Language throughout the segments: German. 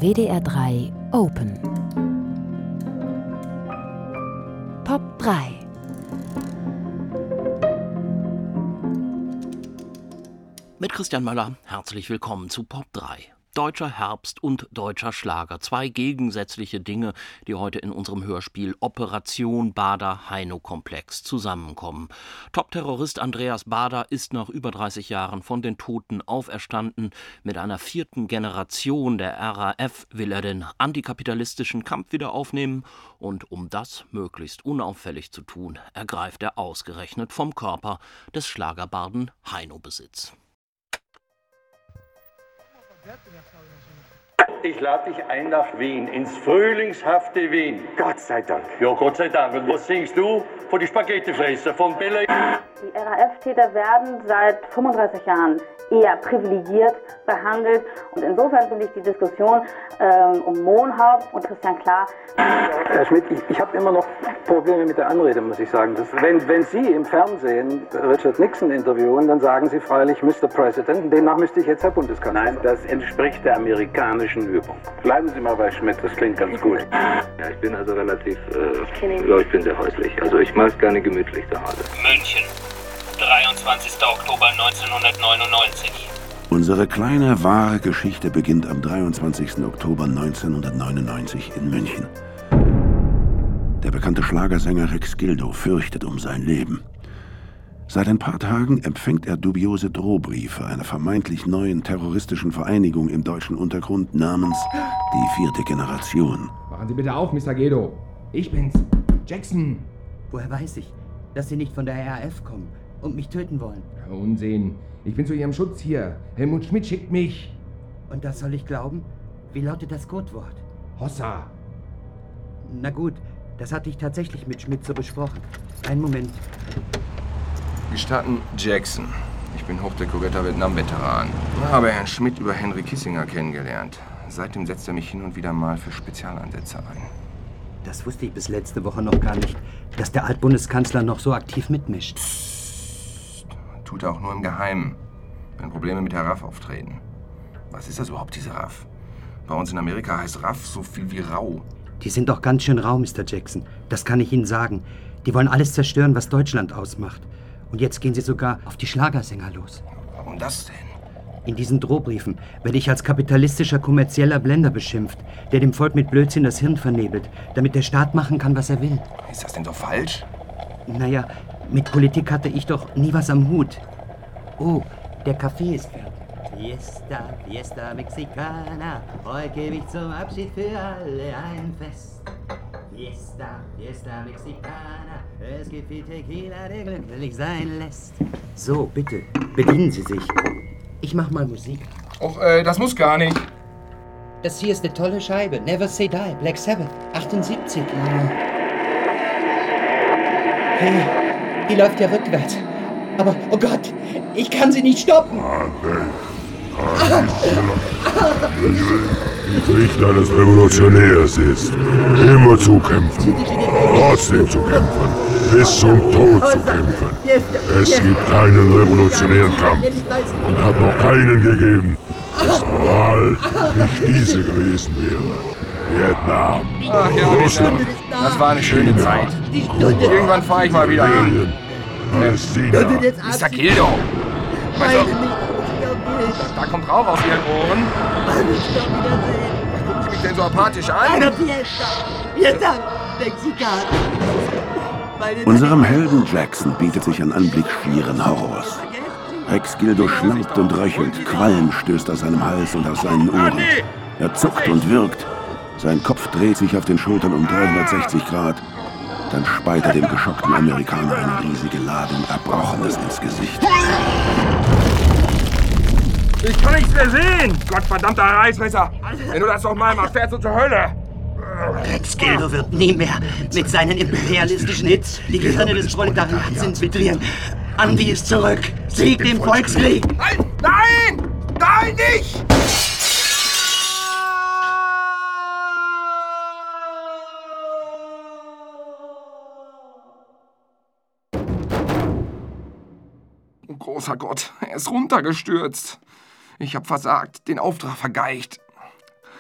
WDR 3 Open. Pop 3. Mit Christian Möller, herzlich willkommen zu Pop 3. Deutscher Herbst und deutscher Schlager. Zwei gegensätzliche Dinge, die heute in unserem Hörspiel Operation Baader-Heino-Komplex zusammenkommen. Top-Terrorist Andreas Baader ist nach über 30 Jahren von den Toten auferstanden. Mit einer 4. Generation der RAF will er den antikapitalistischen Kampf wieder aufnehmen. Und um das möglichst unauffällig zu tun, ergreift er ausgerechnet vom Körper des Schlagerbarden Heino Besitz. Ich lade dich ein nach Wien, ins frühlingshafte Wien. Gott sei Dank. Ja, Gott sei Dank. Und was singst du? Von die Spaghettifresser, von Bella. Die RAF-Täter werden seit 35 Jahren eher privilegiert behandelt. Und insofern finde ich die Diskussion um Mohnhaupt und Christian Klar. Herr Schmidt, ich habe immer noch Probleme mit der Anrede, muss ich sagen. Wenn Sie im Fernsehen Richard Nixon interviewen, dann sagen Sie freilich Mr. President. Demnach müsste ich jetzt Herr Bundeskanzler. Nein, das entspricht der amerikanischen Übung. Bleiben Sie mal bei Schmidt, das klingt ganz gut. Ja, ich bin also relativ, ich bin sehr häuslich. Also ich mag es gerne gemütlich zu Hause. München, 23. Oktober 1999. Unsere kleine, wahre Geschichte beginnt am 23. Oktober 1999 in München. Der bekannte Schlagersänger Rex Gildo fürchtet um sein Leben. Seit ein paar Tagen empfängt er dubiose Drohbriefe einer vermeintlich neuen terroristischen Vereinigung im deutschen Untergrund namens die 4. Generation. Machen Sie bitte auf, Mr. Gildo. Ich bin's, Jackson. Woher weiß ich, dass Sie nicht von der RAF kommen und mich töten wollen? Ja, Unsinn. Ich bin zu Ihrem Schutz hier. Helmut Schmidt schickt mich. Und das soll ich glauben? Wie lautet das Codewort? Hossa. Na gut, das hatte ich tatsächlich mit Schmidt so besprochen. Einen Moment. Gestatten, Jackson. Ich bin hochdekorierter Vietnam-Veteran. Ich habe Herrn Schmidt über Henry Kissinger kennengelernt. Seitdem setzt er mich hin und wieder mal für Spezialeinsätze ein. Das wusste ich bis letzte Woche noch gar nicht, dass der Altbundeskanzler noch so aktiv mitmischt. Tut er auch nur im Geheimen, wenn Probleme mit der RAF auftreten. Was ist das überhaupt, diese RAF? Bei uns in Amerika heißt RAF so viel wie rau. Die sind doch ganz schön rau, Mr. Jackson. Das kann ich Ihnen sagen. Die wollen alles zerstören, was Deutschland ausmacht. Und jetzt gehen sie sogar auf die Schlagersänger los. Warum das denn? In diesen Drohbriefen werde ich als kapitalistischer, kommerzieller Blender beschimpft, der dem Volk mit Blödsinn das Hirn vernebelt, damit der Staat machen kann, was er will. Ist das denn doch falsch? Naja, mit Politik hatte ich doch nie was am Hut. Oh, der Kaffee ist fertig. Fiesta, Fiesta Mexicana, heute gebe ich zum Abschied für alle ein Fest. Fiesta, Fiesta Mexicana, es gibt viel Tequila, der glücklich sein lässt. So, bitte, bedienen Sie sich. Ich mach mal Musik. Och, das muss gar nicht. Das hier ist eine tolle Scheibe. Never Say Die, Black Sabbath, 78. Hey, die läuft ja rückwärts. Aber, oh Gott, ich kann sie nicht stoppen. Die Pflicht eines Revolutionärs ist, immer zu kämpfen, trotzdem zu kämpfen, bis zum Tod zu kämpfen. Es gibt keinen revolutionären Kampf und hat noch keinen gegeben, dessen Moral nicht diese gewesen wäre. Vietnam, Ach ja, Russland, das war eine schöne Zeit. Irgendwann fahre ich mal wieder hin. Mr. Gildo! Also, da kommt Rauch aus Ihren Ohren. Was gucken Sie mich denn so apathisch an? Vietnam, Mexikaner. Unserem Helden Jackson bietet sich ein Anblick schieren Horrors. Rex Gildo schnaubt und röchelt, Qualm stößt aus seinem Hals und aus seinen Ohren. Er zuckt und wirkt. Sein Kopf dreht sich auf den Schultern um 360 Grad. Dann speit er dem geschockten Amerikaner eine riesige Ladung Erbrochenes ins Gesicht. Ich kann nichts mehr sehen! Gottverdammter Reißmesser! Wenn du das noch mal machst, fährst du zur Hölle! Rex Gildo wird nie mehr mit seinen imperialistischen Hits die Gehirne des Proletariats infiltrieren. Andi ist zurück! Sieg dem Volkskrieg! Nein! Nein! Nein, nicht! Oh, großer Gott, er ist runtergestürzt. Ich hab versagt, den Auftrag vergeigt.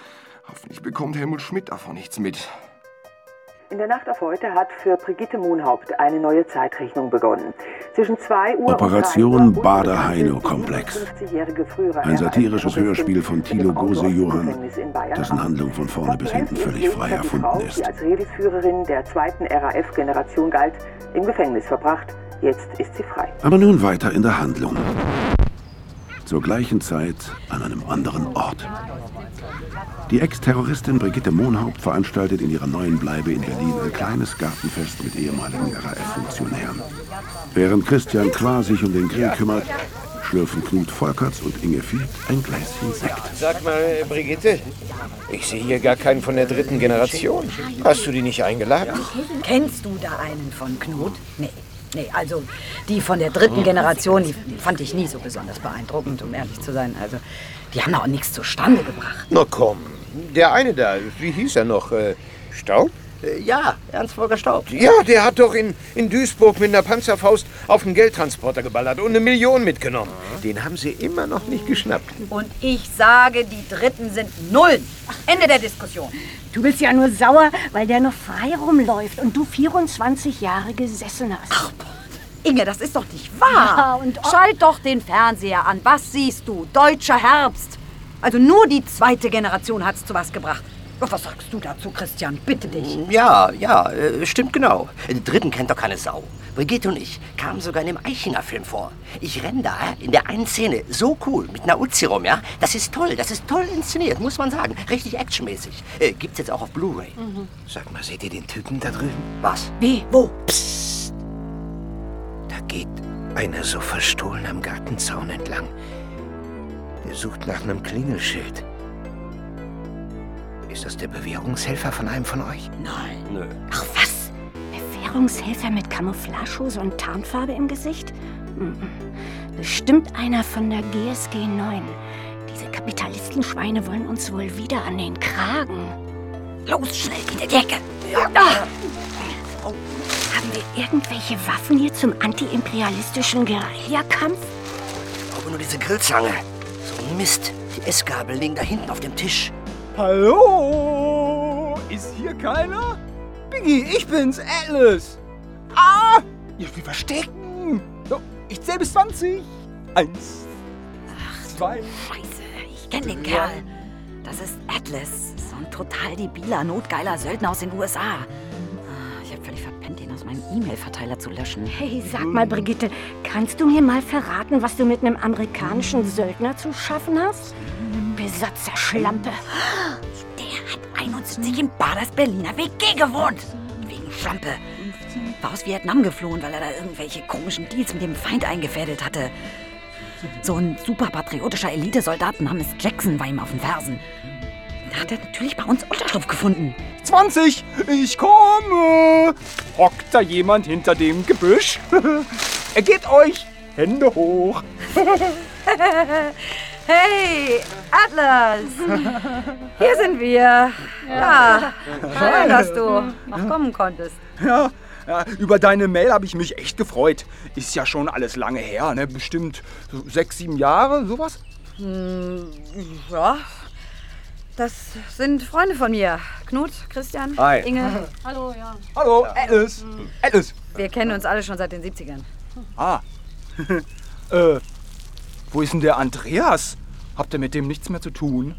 Hoffentlich bekommt Helmut Schmidt davon nichts mit. In der Nacht auf heute hat für Brigitte Mohnhaupt eine neue Zeitrechnung begonnen. Zwischen 2 Uhr Operation Bader-Heino-Komplex. Ein satirisches Hörspiel von Thilo Gose-Johann, dessen Handlung von vorne bis hinten völlig frei erfunden ist. Die als Redelsführerin der 2. RAF-Generation galt, im Gefängnis verbracht. Jetzt ist sie frei. Aber nun weiter in der Handlung. Zur gleichen Zeit an einem anderen Ort. Die Ex-Terroristin Brigitte Mohnhaupt veranstaltet in ihrer neuen Bleibe in Berlin ein kleines Gartenfest mit ehemaligen RAF-Funktionären. Während Christian Qua sich um den Grill kümmert, schlürfen Knut Volkerts und Inge Fied ein Gläschen Sekt. Sag mal, Brigitte, ich sehe hier gar keinen von der 3. Generation. Hast du die nicht eingeladen? Kennst du da einen von Knut? Nee, also die von der 3. Generation, die fand ich nie so besonders beeindruckend, um ehrlich zu sein. Also, die haben auch nichts zustande gebracht. Na komm, der eine da, wie hieß er noch? Staub? Ja, Ernst-Volker Staub. Ja, der hat doch in Duisburg mit einer Panzerfaust auf einen Geldtransporter geballert und 1 Million mitgenommen. Den haben sie immer noch nicht geschnappt. Und ich sage, die Dritten sind Nullen. Ende der Diskussion. Du bist ja nur sauer, weil der noch frei rumläuft und du 24 Jahre gesessen hast. Ach, Inge, das ist doch nicht wahr. Ja, schalt doch den Fernseher an. Was siehst du? Deutscher Herbst. Also nur die 2. Generation hat's zu was gebracht. Was sagst du dazu, Christian? Bitte dich. Ja, stimmt genau. Die 3. kennt doch keine Sau. Brigitte und ich kamen sogar in dem Eichinger-Film vor. Ich renn da in der einen Szene so cool mit einer Uzi rum, ja? Das ist toll inszeniert, muss man sagen. Richtig actionmäßig. Gibt's jetzt auch auf Blu-ray. Mhm. Sag mal, seht ihr den Typen da drüben? Was? Wie? Wo? Psst. Da geht einer so verstohlen am Gartenzaun entlang. Der sucht nach einem Klingelschild. Ist das der Bewährungshelfer von einem von euch? Nein. Nö. Ach was? Bewährungshelfer mit Camouflagehose und Tarnfarbe im Gesicht? Bestimmt einer von der GSG 9. Diese Kapitalistenschweine wollen uns wohl wieder an den Kragen. Los, schnell in die Ecke. Ja. Oh. Haben wir irgendwelche Waffen hier zum antiimperialistischen Guerillakampf? Aber nur diese Grillzange. So ein Mist. Die Essgabel liegen da hinten auf dem Tisch. Hallo? Ist hier keiner? Biggie, ich bin's, Atlas. Ah! Ich will verstecken. So, ich zähl bis 20. 1, 2. Scheiße, ich kenn den Kerl. Das ist Atlas. So ein total debiler, notgeiler Söldner aus den USA. Ich hab völlig verpennt, ihn aus meinem E-Mail-Verteiler zu löschen. Hey, sag mal, Brigitte, kannst du mir mal verraten, was du mit einem amerikanischen Söldner zu schaffen hast? Besatzerschlampe. Der hat 71 in Baders Berliner WG gewohnt. Wegen Schlampe. War aus Vietnam geflohen, weil er da irgendwelche komischen Deals mit dem Feind eingefädelt hatte. So ein super patriotischer Elitesoldat namens Jackson war ihm auf den Fersen. Da hat er natürlich bei uns Unterschlupf gefunden. 20! Ich komme! Hockt da jemand hinter dem Gebüsch? Ergebt euch! Hände hoch! Hey, Atlas! Hier sind wir. Ja, schön, dass du noch kommen konntest. Ja, über deine Mail habe ich mich echt gefreut. Ist ja schon alles lange her, ne? Bestimmt 6, 7 Jahre, sowas? Ja, das sind Freunde von mir. Knut, Christian, Hi. Inge. Hallo, ja. Hallo, Atlas. Atlas. Wir kennen uns alle schon seit den 70ern. Ah. Wo ist denn der Andreas? Habt ihr mit dem nichts mehr zu tun?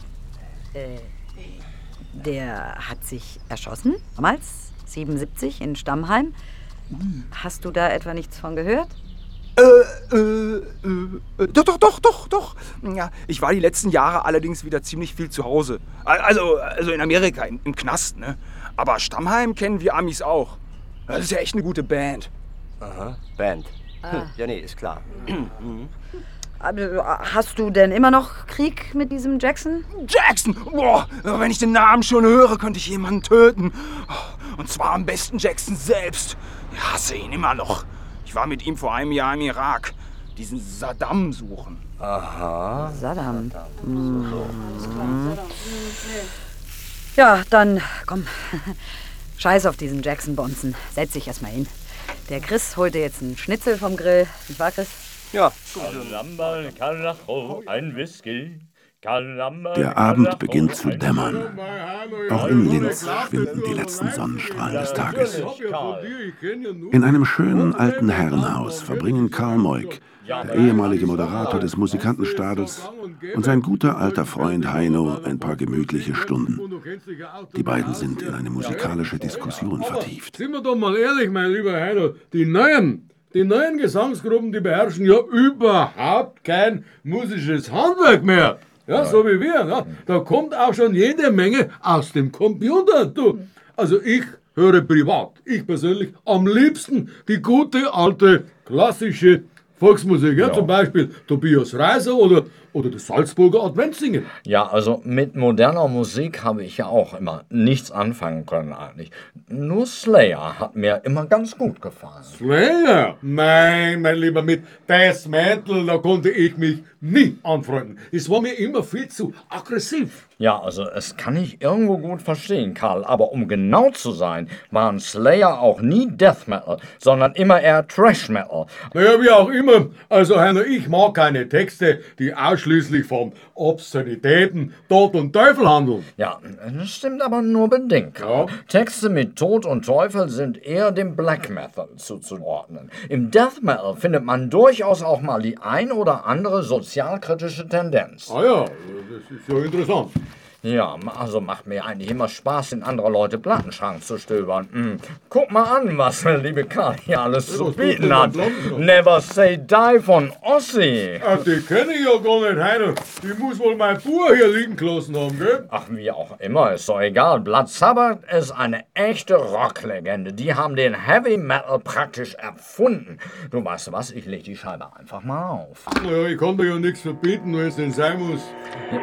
Der hat sich erschossen, damals, 77, in Stammheim. Hast du da etwa nichts von gehört? Doch. Ja, ich war die letzten Jahre allerdings wieder ziemlich viel zu Hause. Also in Amerika, im Knast, ne? Aber Stammheim kennen wir Amis auch. Das ist ja echt eine gute Band. Aha, Band. Ja, nee, ist klar. Hast du denn immer noch Krieg mit diesem Jackson? Jackson! Boah, wenn ich den Namen schon höre, könnte ich jemanden töten. Und zwar am besten Jackson selbst. Ich hasse ihn immer noch. Ich war mit ihm vor einem Jahr im Irak. Diesen Saddam suchen. Aha. Saddam. Ja, dann komm. Scheiß auf diesen Jackson-Bonzen. Setz dich erstmal hin. Der Chris holte jetzt einen Schnitzel vom Grill. Nicht wahr, Chris? Ja. Ein Lamberl, Karacho, ein Whisky. Der Abend beginnt zu dämmern. Auch in Linz schwinden die letzten Sonnenstrahlen des Tages. In einem schönen alten Herrenhaus verbringen Karl Moik, der ehemalige Moderator des Musikantenstadels, und sein guter alter Freund Heino ein paar gemütliche Stunden. Die beiden sind in eine musikalische Diskussion vertieft. Sind wir doch mal ehrlich, mein lieber Heino, die neuen Gesangsgruppen, die beherrschen ja überhaupt kein musisches Handwerk mehr. Ja, so wie wir. Ja. Da kommt auch schon jede Menge aus dem Computer. Du. Also ich höre privat, ich persönlich, am liebsten die gute, alte, klassische Volksmusik. Ja. Zum Beispiel Tobias Reiser oder das Salzburger Adventssingen. Ja, also mit moderner Musik habe ich ja auch immer nichts anfangen können eigentlich. Nur Slayer hat mir immer ganz gut gefallen. Slayer? Nein, mein Lieber, mit Death Metal, da konnte ich mich nie anfreunden. Es war mir immer viel zu aggressiv. Ja, also das kann ich irgendwo gut verstehen, Karl. Aber um genau zu sein, waren Slayer auch nie Death Metal, sondern immer eher Thrash Metal. Naja, wie auch immer. Also, Heino, ich mag keine Texte, die ausschließlich von Obszönitäten, Tod und Teufel handeln. Ja, das stimmt aber nur bedingt, Karl. Ja. Texte mit Tod und Teufel sind eher dem Black Metal zuzuordnen. Im Death Metal findet man durchaus auch mal die ein oder andere sozialkritische Tendenz. Ah ja, das ist ja interessant. Ja, also macht mir eigentlich immer Spaß, in anderer Leute Plattenschrank zu stöbern. Guck mal an, was der liebe Karl hier alles zu bieten hat. Never Say Die von Ossi. Ach, die kenne ich ja gar nicht, Heino. Die muss wohl mein Bub hier liegen gelassen haben, gell? Ach, wie auch immer, ist doch egal. Blood Sabbath ist eine echte Rocklegende. Die haben den Heavy Metal praktisch erfunden. Du weißt was, ich leg die Scheibe einfach mal auf. Naja, ich kann dir ja nichts verbieten, wenn es denn sein muss. Ja.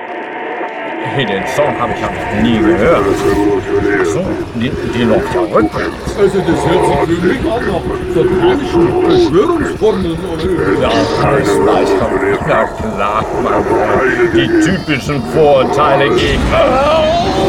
Hey, den Song habe ich ja noch nie gehört. Achso, die läuft ja rückwärts. Also das hört sich für mich an nach satanischen Verschwörungsformeln, oder? Ja, das weiß doch. Na klar, mein Freund. Die typischen Vorurteile Gegner.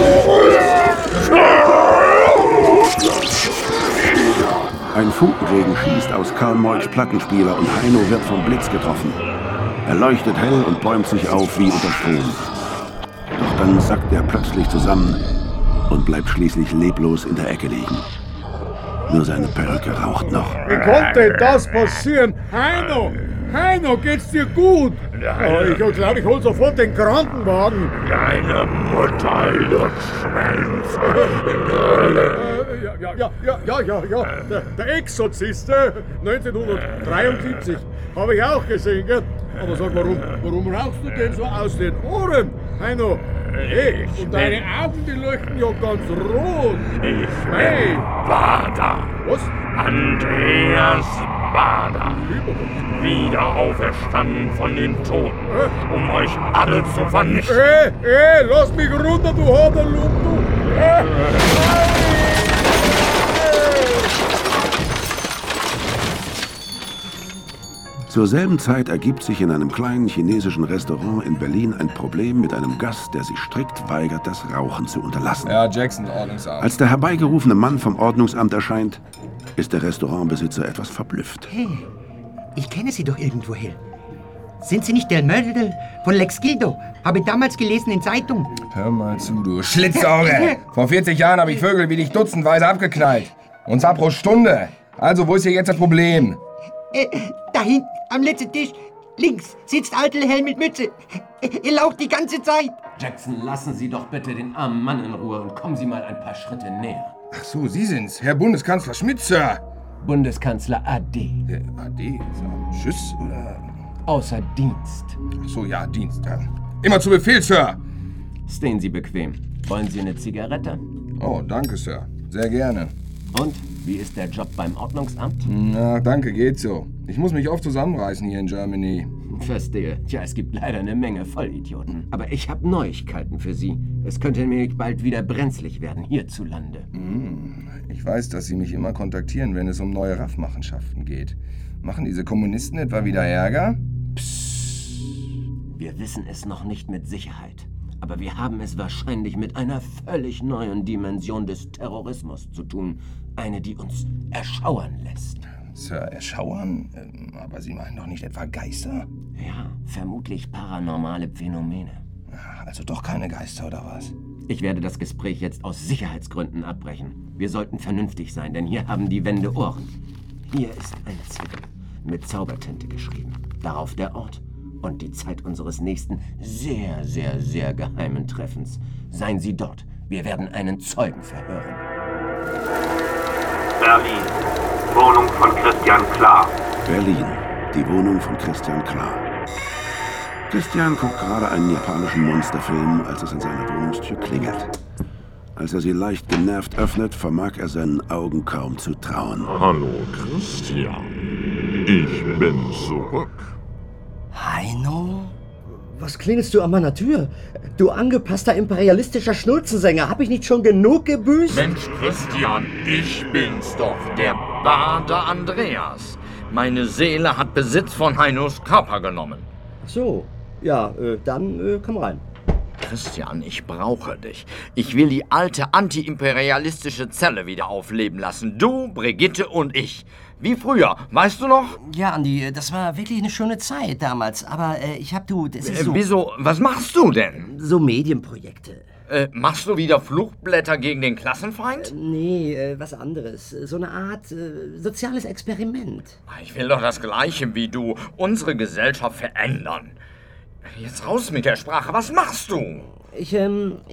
Ein Funkenregen schießt aus Karl Moiks Plattenspieler und Heino wird vom Blitz getroffen. Er leuchtet hell und bäumt sich auf wie unter Strom. Doch dann sackt er plötzlich zusammen und bleibt schließlich leblos in der Ecke liegen. Nur seine Perücke raucht noch. Wie konnte das passieren? Heino, geht's dir gut? Ich glaube, ich hol sofort den Krankenwagen. Deine Mutter Lutschmenz. Ja. Der Exorzist, 1973. Habe ich auch gesehen, gell? Aber sag, warum rauchst du denn so aus den Ohren, Heino? Hey, und deine Augen, die leuchten ja ganz rot. Ich bin Bader. Was? Andreas Bader. Wieder auferstanden von den Toten, um euch alle zu vernichten. Lass mich runter, du Haderlump, du. Zur selben Zeit ergibt sich in einem kleinen chinesischen Restaurant in Berlin ein Problem mit einem Gast, der sich strikt weigert, das Rauchen zu unterlassen. Ja, Jackson, Ordnungsamt. Als der herbeigerufene Mann vom Ordnungsamt erscheint, ist der Restaurantbesitzer etwas verblüfft. Hey, ich kenne Sie doch irgendwoher. Sind Sie nicht der Mörder von Lex Gildo? Habe damals gelesen in Zeitung. Hör mal zu, du Schlitzauge. Vor 40 Jahren habe ich Vögel wie dich dutzendweise abgeknallt. Und zwar pro Stunde. Also, wo ist hier jetzt das Problem? Da hinten, am letzten Tisch, links, sitzt alter Herr mit Mütze. Er laucht die ganze Zeit. Jackson, lassen Sie doch bitte den armen Mann in Ruhe und kommen Sie mal ein paar Schritte näher. Ach so, Sie sind's, Herr Bundeskanzler Schmidt, Sir. Bundeskanzler AD. AD? Tschüss, oder? Außer Dienst. Ach so, ja, Dienst, ja. Immer zu Befehl, Sir. Stehen Sie bequem. Wollen Sie eine Zigarette? Oh, danke, Sir. Sehr gerne. Und, wie ist der Job beim Ordnungsamt? Na, danke, geht so. Ich muss mich oft zusammenreißen hier in Germany. Verstehe. Tja, es gibt leider eine Menge Vollidioten. Aber ich habe Neuigkeiten für Sie. Es könnte nämlich bald wieder brenzlig werden hierzulande. Ich weiß, dass Sie mich immer kontaktieren, wenn es um neue Raffmachenschaften geht. Machen diese Kommunisten etwa wieder Ärger? Psst. Wir wissen es noch nicht mit Sicherheit. Aber wir haben es wahrscheinlich mit einer völlig neuen Dimension des Terrorismus zu tun. Eine, die uns erschauern lässt. Sir, erschauern? Aber Sie meinen doch nicht etwa Geister? Ja, vermutlich paranormale Phänomene. Also doch keine Geister, oder was? Ich werde das Gespräch jetzt aus Sicherheitsgründen abbrechen. Wir sollten vernünftig sein, denn hier haben die Wände Ohren. Hier ist ein Zettel mit Zaubertinte geschrieben. Darauf der Ort und die Zeit unseres nächsten sehr, sehr, sehr geheimen Treffens. Seien Sie dort. Wir werden einen Zeugen verhören. Berlin. Wohnung von Christian Klar. Berlin. Die Wohnung von Christian Klar. Christian guckt gerade einen japanischen Monsterfilm, als es an seiner Wohnungstür klingelt. Als er sie leicht genervt öffnet, vermag er seinen Augen kaum zu trauen. Hallo, Christian. Ich bin zurück. Heino? Was klingelst du an meiner Tür? Du angepasster imperialistischer Schnulzensänger, hab ich nicht schon genug gebüßt? Mensch, Christian, ich bin's doch, der Bader Andreas. Meine Seele hat Besitz von Heinos Körper genommen. Ach so, ja, dann komm rein. Christian, ich brauche dich. Ich will die alte antiimperialistische Zelle wieder aufleben lassen. Du, Brigitte und ich. Wie früher, weißt du noch? Ja, Andi, das war wirklich eine schöne Zeit damals. Aber das ist so... Wieso? Was machst du denn? So Medienprojekte. Machst du wieder Flugblätter gegen den Klassenfeind? Nee, was anderes. So eine Art soziales Experiment. Ich will doch das Gleiche wie du. Unsere Gesellschaft verändern. Jetzt raus mit der Sprache. Was machst du? Ich gehe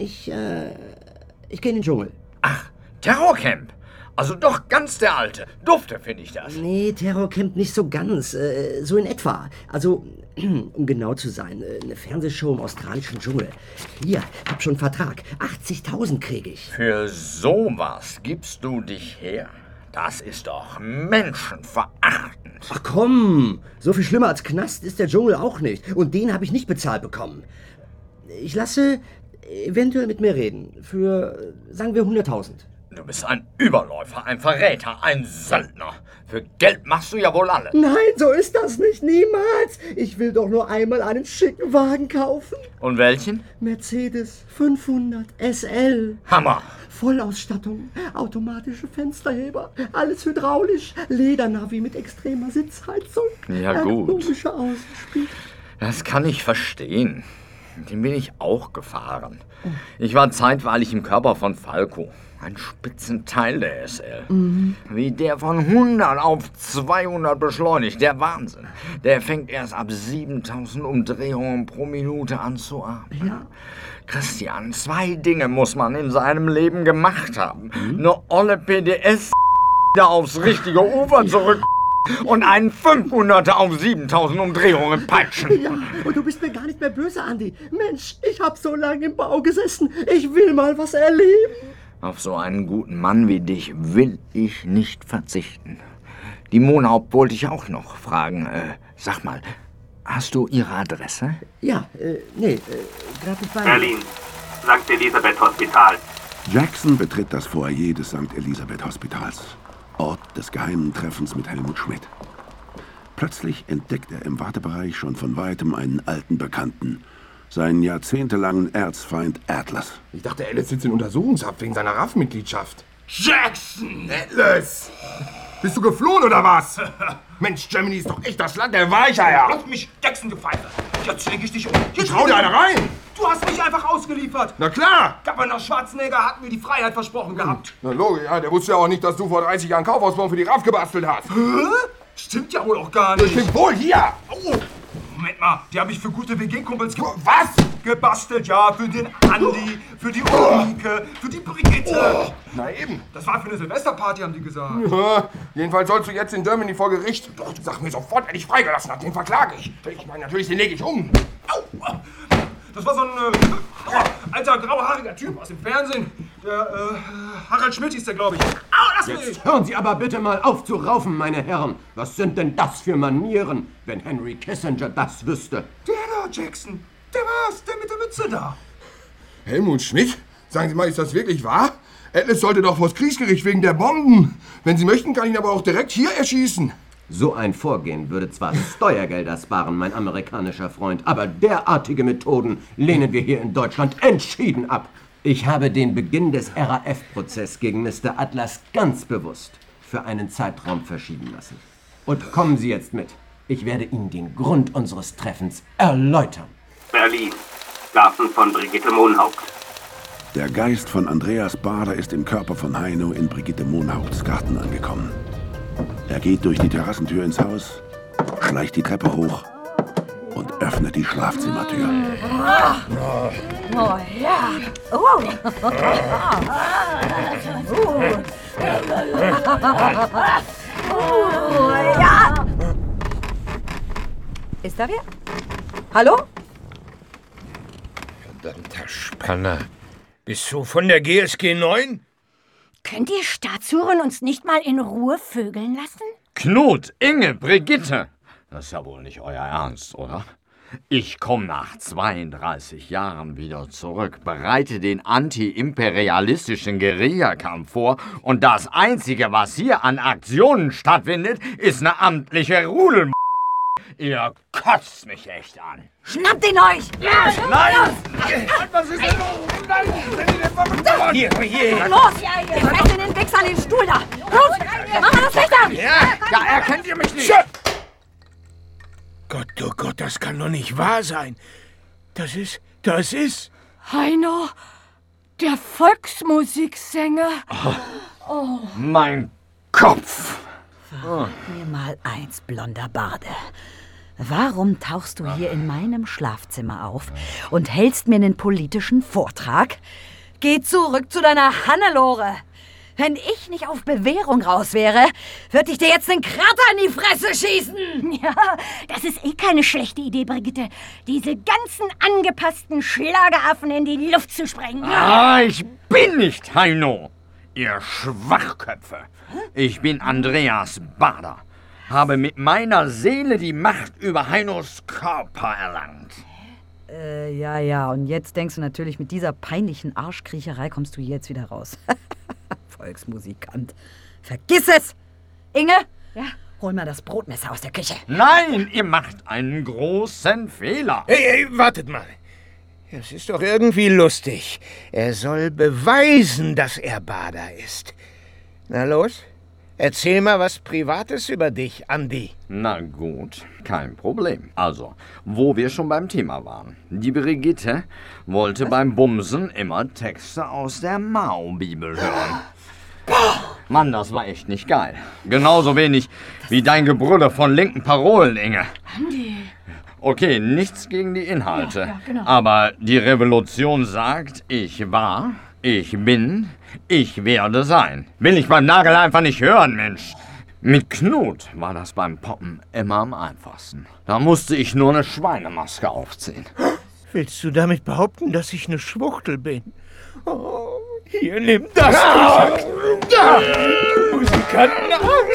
in den Dschungel. Ach, Terrorcamp. Also doch ganz der Alte. Dufte finde ich das. Nee, Terrorcamp nicht so ganz. So in etwa. Also, um genau zu sein, eine Fernsehshow im australischen Dschungel. Hier, hab schon einen Vertrag. 80.000 kriege ich. Für sowas gibst du dich her? Das ist doch menschenverachtend. Ach komm, so viel schlimmer als Knast ist der Dschungel auch nicht. Und den habe ich nicht bezahlt bekommen. Ich lasse eventuell mit mir reden. Für, sagen wir, 100.000. Du bist ein Überläufer, ein Verräter, ein Söldner. Für Geld machst du ja wohl alles. Nein, so ist das nicht. Niemals. Ich will doch nur einmal einen schicken Wagen kaufen. Und welchen? Mercedes 500 SL. Hammer. Vollausstattung, automatische Fensterheber, alles hydraulisch, Ledernavi mit extremer Sitzheizung. Ja gut. Ergonomische Außenspiegel. Das kann ich verstehen. Den bin ich auch gefahren. Ich war zeitweilig im Körper von Falco. Ein Spitzenteil der SL. Mhm. Wie der von 100 auf 200 beschleunigt. Der Wahnsinn. Der fängt erst ab 7000 Umdrehungen pro Minute an zu atmen. Ja. Christian, 2 Dinge muss man in seinem Leben gemacht haben. Eine olle PDS da aufs richtige Ufer zurück und einen 500er auf 7000 Umdrehungen peitschen. Ja, und du bist mir gar nicht mehr böse, Andi. Mensch, ich hab so lange im Bau gesessen. Ich will mal was erleben. Auf so einen guten Mann wie dich will ich nicht verzichten. Die Mohnhaupt wollte ich auch noch fragen. Sag mal, hast du ihre Adresse? Ja, gerade nicht bei mir. Berlin. St. Elisabeth Hospital. Jackson betritt das Foyer des St. Elisabeth Hospitals, Ort des geheimen Treffens mit Helmut Schmidt. Plötzlich entdeckt er im Wartebereich schon von weitem einen alten Bekannten, seinen jahrzehntelangen Erzfeind Atlas. Ich dachte, Atlas sitzt in Untersuchungshaft wegen seiner RAF-Mitgliedschaft. Jackson! Atlas! Bist du geflohen oder was? Mensch, Germany ist doch echt das Land der Weicheier. Lass mich, Jackson, du Pfeife. Jetzt leg ich dich um. Ich trau dir einer rein. Du hast mich einfach ausgeliefert. Na klar. Governor Schwarzenegger hat mir die Freiheit versprochen gehabt. Na logisch, ja, der wusste ja auch nicht, dass du vor 30 Jahren Kaufhausbon für die RAF gebastelt hast. Hä? Stimmt ja wohl auch gar nicht. Das stimmt wohl, hier. Oh. Moment mal, die habe ich für gute WG-Kumpels was? Gebastelt, ja, für den Andi, für die Ulrike, für die Brigitte. Na eben. Das war für eine Silvesterparty, haben die gesagt. Ja, jedenfalls sollst du jetzt in Germany vor Gericht. Doch, sag mir sofort, wer dich freigelassen hat, den verklage ich. Ich meine, natürlich, den lege ich um. Au. Das war so ein alter, grauhaariger Typ aus dem Fernsehen. Der, Harald Schmidt hieß der, glaube ich. Au, lass mich! Jetzt hören Sie aber bitte mal auf zu raufen, meine Herren. Was sind denn das für Manieren, wenn Henry Kissinger das wüsste? Der da, Jackson. Der war's, der mit der Mütze da. Helmut Schmidt? Sagen Sie mal, ist das wirklich wahr? Atlas sollte doch vors Kriegsgericht wegen der Bomben. Wenn Sie möchten, kann ich ihn aber auch direkt hier erschießen. So ein Vorgehen würde zwar Steuergelder sparen, mein amerikanischer Freund, aber derartige Methoden lehnen wir hier in Deutschland entschieden ab. Ich habe den Beginn des RAF-Prozesses gegen Mr. Atlas ganz bewusst für einen Zeitraum verschieben lassen. Und kommen Sie jetzt mit. Ich werde Ihnen den Grund unseres Treffens erläutern. Berlin. Schlafen von Brigitte Mohnhaupt. Der Geist von Andreas Baader ist im Körper von Heino in Brigitte Mohnhaupts Garten angekommen. Er geht durch die Terrassentür ins Haus, schleicht die Treppe hoch und öffnet die Schlafzimmertür. Oh ja. Ja. Ist da wer? Hallo? Verdammter Spanner. Bist du von der GSG 9? Könnt ihr Staatshuren uns nicht mal in Ruhe vögeln lassen? Knut, Inge, Brigitte. Das ist ja wohl nicht euer Ernst, oder? Ich komme nach 32 Jahren wieder zurück, bereite den anti-imperialistischen Guerillakampf vor und das Einzige, was hier an Aktionen stattfindet, ist eine amtliche Rudel. Ihr kotzt mich echt an. Schnappt ihn euch! Ja, nein! Was ist denn los? Nein! Hier! Los! Reißt in den Wichser an den Stuhl da! Los! Mach mal das Licht an! Ja, erkennt ihr mich nicht? Gott, oh Gott, das kann doch nicht wahr sein. Das ist... Heino, der Volksmusiksänger. Oh. Mein Kopf! Verrat mir mal eins, blonder Barde. Warum tauchst du hier in meinem Schlafzimmer auf und hältst mir einen politischen Vortrag? Geh zurück zu deiner Hannelore. Wenn ich nicht auf Bewährung raus wäre, würde ich dir jetzt den Krater in die Fresse schießen. Ja, das ist eh keine schlechte Idee, Brigitte. Diese ganzen angepassten Schlageraffen in die Luft zu sprengen. Ah, ich bin nicht Heino, ihr Schwachköpfe. Ich bin Andreas Baader. Habe mit meiner Seele die Macht über Heinos Körper erlangt. Ja, und jetzt denkst du natürlich, mit dieser peinlichen Arschkriecherei kommst du jetzt wieder raus. Volksmusikant. Vergiss es! Inge, hol mal das Brotmesser aus der Küche. Nein, ihr macht einen großen Fehler. Hey, wartet mal. Das ist doch irgendwie lustig. Er soll beweisen, dass er Baader ist. Na los, erzähl mal was Privates über dich, Andi. Na gut, kein Problem. Also, wo wir schon beim Thema waren. Die Brigitte wollte beim Bumsen immer Texte aus der Mao-Bibel hören. Mann, das war echt nicht geil. Genauso wenig wie dein Gebrüller von linken Parolen, Inge. Andi. Okay, nichts gegen die Inhalte. Ja, genau. Aber die Revolution sagt, ich war, ich bin, ich werde sein. Will ich beim Nagel einfach nicht hören, Mensch. Mit Knut war das beim Poppen immer am einfachsten. Da musste ich nur eine Schweinemaske aufziehen. Willst du damit behaupten, dass ich eine Schwuchtel bin? Oh, hier, nimm das. Musikanten.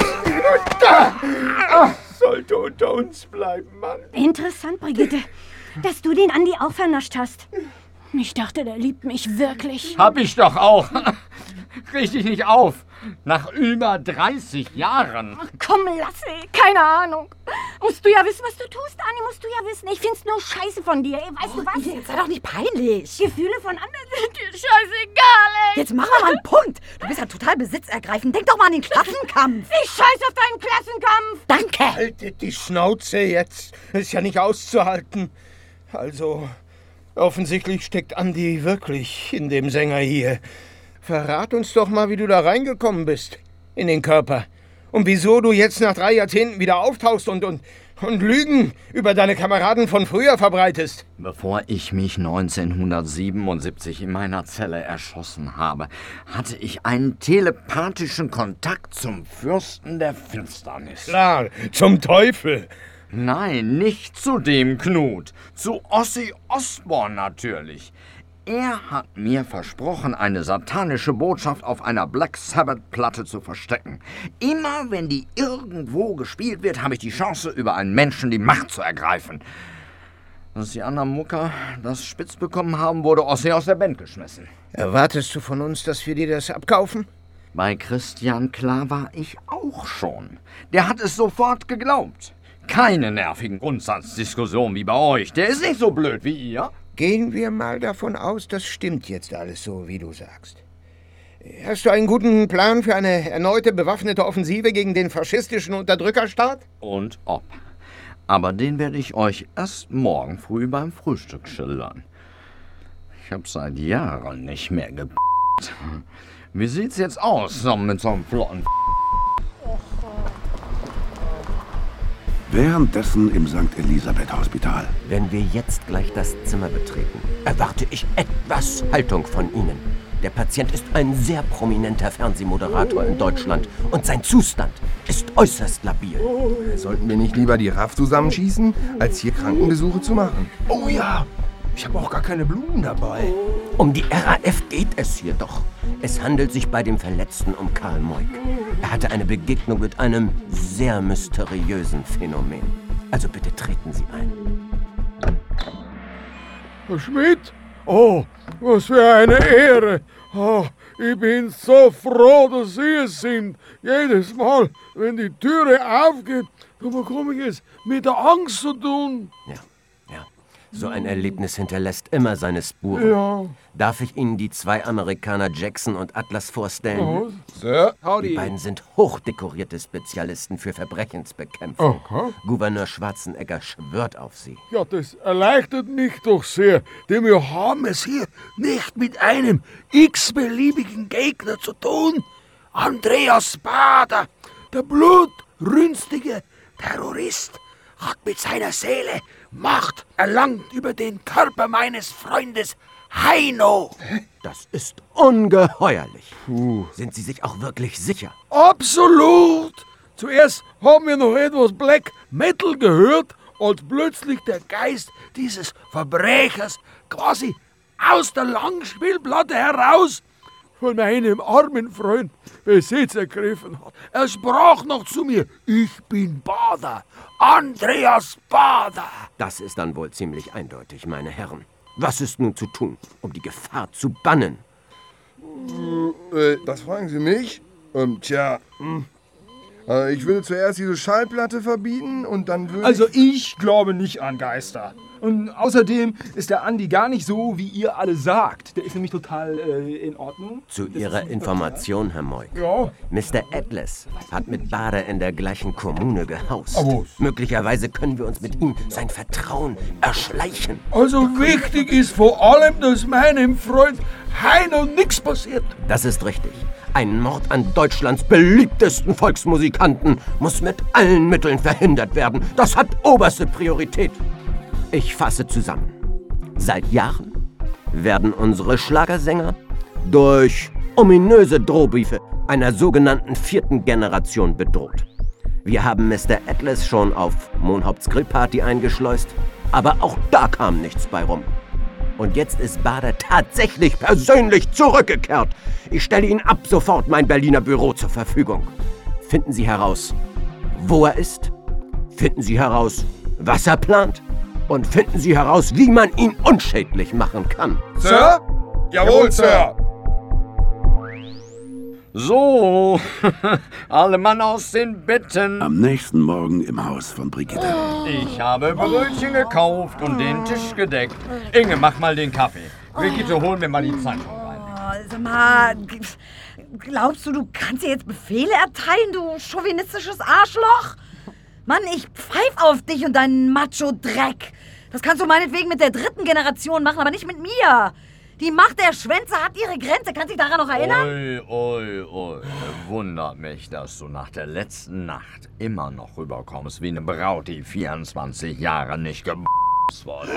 Sollte unter uns bleiben, Mann. Interessant, Brigitte, dass du den Andi auch vernascht hast. Ich dachte, der liebt mich wirklich. Hab ich doch auch. Riech dich nicht auf. Nach über 30 Jahren. Ach, komm, Lasse, keine Ahnung. Musst du ja wissen, was du tust, Anni, musst du ja wissen. Ich find's nur scheiße von dir. Weißt du was? Jetzt sei doch nicht peinlich. Gefühle von anderen sind dir scheißegal, ey. Jetzt mach mal einen Punkt. Du bist ja total besitzergreifend. Denk doch mal an den Klassenkampf. Ich scheiß auf deinen Klassenkampf. Danke. Haltet die Schnauze jetzt. Ist ja nicht auszuhalten. Also, offensichtlich steckt Andi wirklich in dem Sänger hier. Verrat uns doch mal, wie du da reingekommen bist. In den Körper. Und wieso du jetzt nach 3 Jahrzehnten wieder auftauchst und Lügen über deine Kameraden von früher verbreitest. Bevor ich mich 1977 in meiner Zelle erschossen habe, hatte ich einen telepathischen Kontakt zum Fürsten der Finsternis. Klar, zum Teufel. Nein, nicht zu dem Knut. Zu Ozzy Osbourne natürlich. Er hat mir versprochen, eine satanische Botschaft auf einer Black Sabbath-Platte zu verstecken. Immer wenn die irgendwo gespielt wird, habe ich die Chance, über einen Menschen die Macht zu ergreifen. Als die anderen Mucker das spitz bekommen haben, wurde Ozzy aus der Band geschmissen. Erwartest du von uns, dass wir dir das abkaufen? Bei Christian Klar war ich auch schon. Der hat es sofort geglaubt. Keine nervigen Grundsatzdiskussionen wie bei euch. Der ist nicht so blöd wie ihr. Gehen wir mal davon aus, das stimmt jetzt alles so, wie du sagst. Hast du einen guten Plan für eine erneute bewaffnete Offensive gegen den faschistischen Unterdrückerstaat? Und ob. Aber den werde ich euch erst morgen früh beim Frühstück schildern. Ich hab seit Jahren nicht mehr Wie sieht's jetzt aus, so mit so einem flotten Währenddessen im St. Elisabeth-Hospital. Wenn wir jetzt gleich das Zimmer betreten, erwarte ich etwas Haltung von Ihnen. Der Patient ist ein sehr prominenter Fernsehmoderator in Deutschland und sein Zustand ist äußerst labil. Sollten wir nicht lieber die RAF zusammenschießen, als hier Krankenbesuche zu machen? Oh ja, ich habe auch gar keine Blumen dabei. Um die RAF geht es hier doch. Es handelt sich bei dem Verletzten um Karl Moik. Er hatte eine Begegnung mit einem sehr mysteriösen Phänomen. Also bitte treten Sie ein. Herr Schmidt? Oh, was für eine Ehre. Oh, ich bin so froh, dass Sie es sind. Jedes Mal, wenn die Türe aufgeht, da bekomme ich es mit der Angst zu tun. Ja. So ein Erlebnis hinterlässt immer seine Spuren. Ja. Darf ich Ihnen die 2 Amerikaner Jackson und Atlas vorstellen? Oh. Sir, howdy. Die beiden sind hochdekorierte Spezialisten für Verbrechensbekämpfung. Aha. Gouverneur Schwarzenegger schwört auf sie. Ja, das erleichtert mich doch sehr, denn wir haben es hier nicht mit einem x-beliebigen Gegner zu tun. Andreas Baader, der blutrünstige Terrorist, hat mit seiner Seele Macht erlangt über den Körper meines Freundes Heino. Das ist ungeheuerlich. Sind Sie sich auch wirklich sicher? Absolut! Zuerst haben wir noch etwas Black Metal gehört, als plötzlich der Geist dieses Verbrechers quasi aus der Langspielplatte heraus von meinem armen Freund Besitz ergriffen hat. Er sprach noch zu mir: Ich bin Baader, Andreas Baader. Das ist dann wohl ziemlich eindeutig, meine Herren. Was ist nun zu tun, um die Gefahr zu bannen? Das fragen Sie mich? Ich würde zuerst diese Schallplatte verbieten und dann würde Also ich glaube nicht an Geister. Und außerdem ist der Andi gar nicht so, wie ihr alle sagt. Der ist nämlich total in Ordnung. Zu Ihrer Information, Herr Moik. Ja. Mr. Atlas hat mit Baader in der gleichen Kommune gehaust. Aber Möglicherweise können wir uns mit ihm sein Vertrauen erschleichen. Also wichtig ist vor allem, dass meinem Freund Heino nichts passiert. Das ist richtig. Ein Mord an Deutschlands beliebtesten Volksmusikanten muss mit allen Mitteln verhindert werden. Das hat oberste Priorität. Ich fasse zusammen. Seit Jahren werden unsere Schlagersänger durch ominöse Drohbriefe einer sogenannten 4. Generation bedroht. Wir haben Mr. Atlas schon auf Mohnhaupts Grillparty eingeschleust, aber auch da kam nichts bei rum. Und jetzt ist Baader tatsächlich persönlich zurückgekehrt. Ich stelle Ihnen ab sofort mein Berliner Büro zur Verfügung. Finden Sie heraus, wo er ist. Finden Sie heraus, was er plant. Und finden Sie heraus, wie man ihn unschädlich machen kann. Sir? Jawohl, Sir. So, alle Mann aus den Betten. Am nächsten Morgen im Haus von Brigitte. Ich habe Brötchen gekauft und den Tisch gedeckt. Inge, mach mal den Kaffee. Brigitte, hol mir mal die Zeitung rein. Sag mal, glaubst du, du kannst dir jetzt Befehle erteilen, du chauvinistisches Arschloch? Mann, ich pfeif auf dich und deinen Macho-Dreck. Das kannst du meinetwegen mit der 3. Generation machen, aber nicht mit mir. Die Macht der Schwänze hat ihre Grenze. Kannst du dich daran noch erinnern? Ui. Wundert mich, dass du nach der letzten Nacht immer noch rüberkommst wie eine Braut, die 24 Jahre nicht wurde.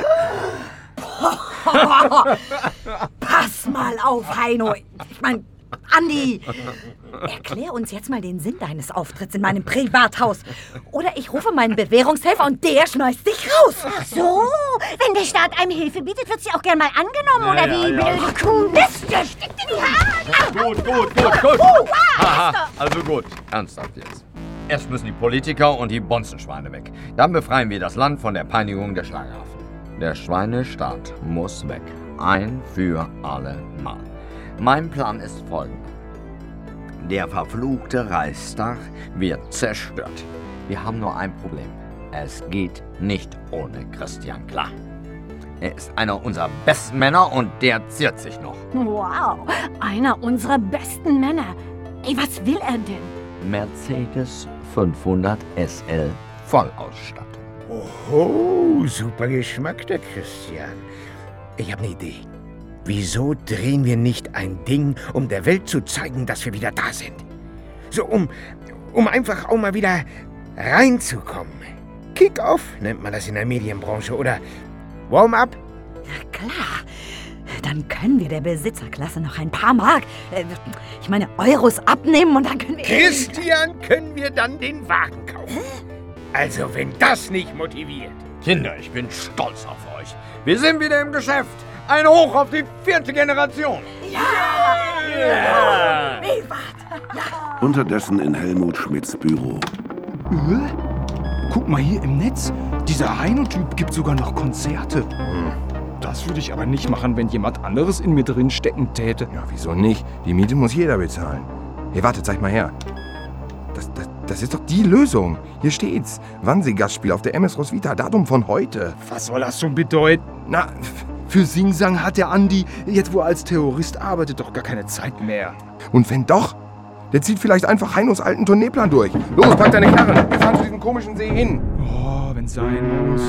Pass mal auf, Heino. Ich meine, Andi, erklär uns jetzt mal den Sinn deines Auftritts in meinem Privathaus. Oder ich rufe meinen Bewährungshelfer und der schmeißt dich raus. Ach so, wenn der Staat einem Hilfe bietet, wird sie auch gern mal angenommen, oder wie? Blöde Kuh. Mist, der steckt in die Haare. Gut. Aha, also gut. Ernsthaft jetzt. Erst müssen die Politiker und die Bonzenschweine weg. Dann befreien wir das Land von der Peinigung der Schlageraffen. Der Schweinestaat muss weg. Ein für alle Mal. Mein Plan ist folgender. Der verfluchte Reichstag wird zerstört. Wir haben nur ein Problem. Es geht nicht ohne Christian Klar. Er ist einer unserer besten Männer und der ziert sich noch. Wow, einer unserer besten Männer. Ey, was will er denn? Mercedes 500 SL Vollausstattung. Oho, super Geschmack, der Christian. Ich habe eine Idee. Wieso drehen wir nicht ein Ding, um der Welt zu zeigen, dass wir wieder da sind? So, um einfach auch mal wieder reinzukommen. Kick-off nennt man das in der Medienbranche oder Warm-up? Na klar. Dann können wir der Besitzerklasse noch ein paar Mark, Euros abnehmen und dann können wir... Christian, können wir dann den Wagen kaufen? Also, wenn das nicht motiviert. Kinder, ich bin stolz auf euch. Wir sind wieder im Geschäft. Ein Hoch auf die 4. Generation. Ja! Unterdessen in Helmut Schmidts Büro. Guck mal hier im Netz. Dieser Heino-Typ gibt sogar noch Konzerte. Das würde ich aber nicht machen, wenn jemand anderes in mir drin stecken täte. Ja, wieso nicht? Die Miete muss jeder bezahlen. Hey, warte, zeig mal her. Das ist doch die Lösung. Hier steht's. Wannsee-Gastspiel auf der MS Roswitha, Datum von heute. Was soll das schon bedeuten? Na, für Singsang hat der Andi, jetzt wo er als Terrorist arbeitet, doch gar keine Zeit mehr. Und wenn doch, der zieht vielleicht einfach Heinos alten Tourneeplan durch. Los, pack deine Karren. Wir fahren zu diesem komischen See hin. Oh, wenn's sein muss.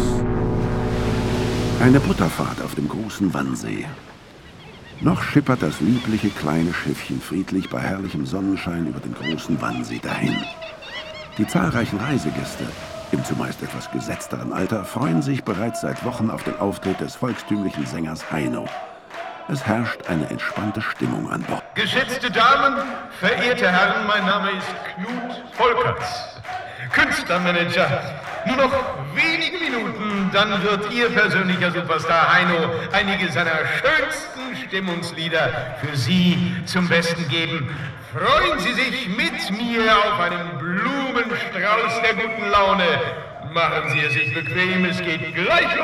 Eine Butterfahrt auf dem großen Wannsee. Noch schippert das liebliche kleine Schiffchen friedlich bei herrlichem Sonnenschein über den großen Wannsee dahin. Die zahlreichen Reisegäste, im zumeist etwas gesetzteren Alter, freuen sich bereits seit Wochen auf den Auftritt des volkstümlichen Sängers Heino. Es herrscht eine entspannte Stimmung an Bord. Geschätzte Damen, verehrte Herren, mein Name ist Knut Volkerts, Künstlermanager. Nur noch wenige Minuten, dann wird Ihr persönlicher Superstar Heino einige seiner schönsten Stimmungslieder für Sie zum Besten geben. Freuen Sie sich mit mir auf einen Blumenstrauß der guten Laune. Machen Sie es sich bequem, es geht gleich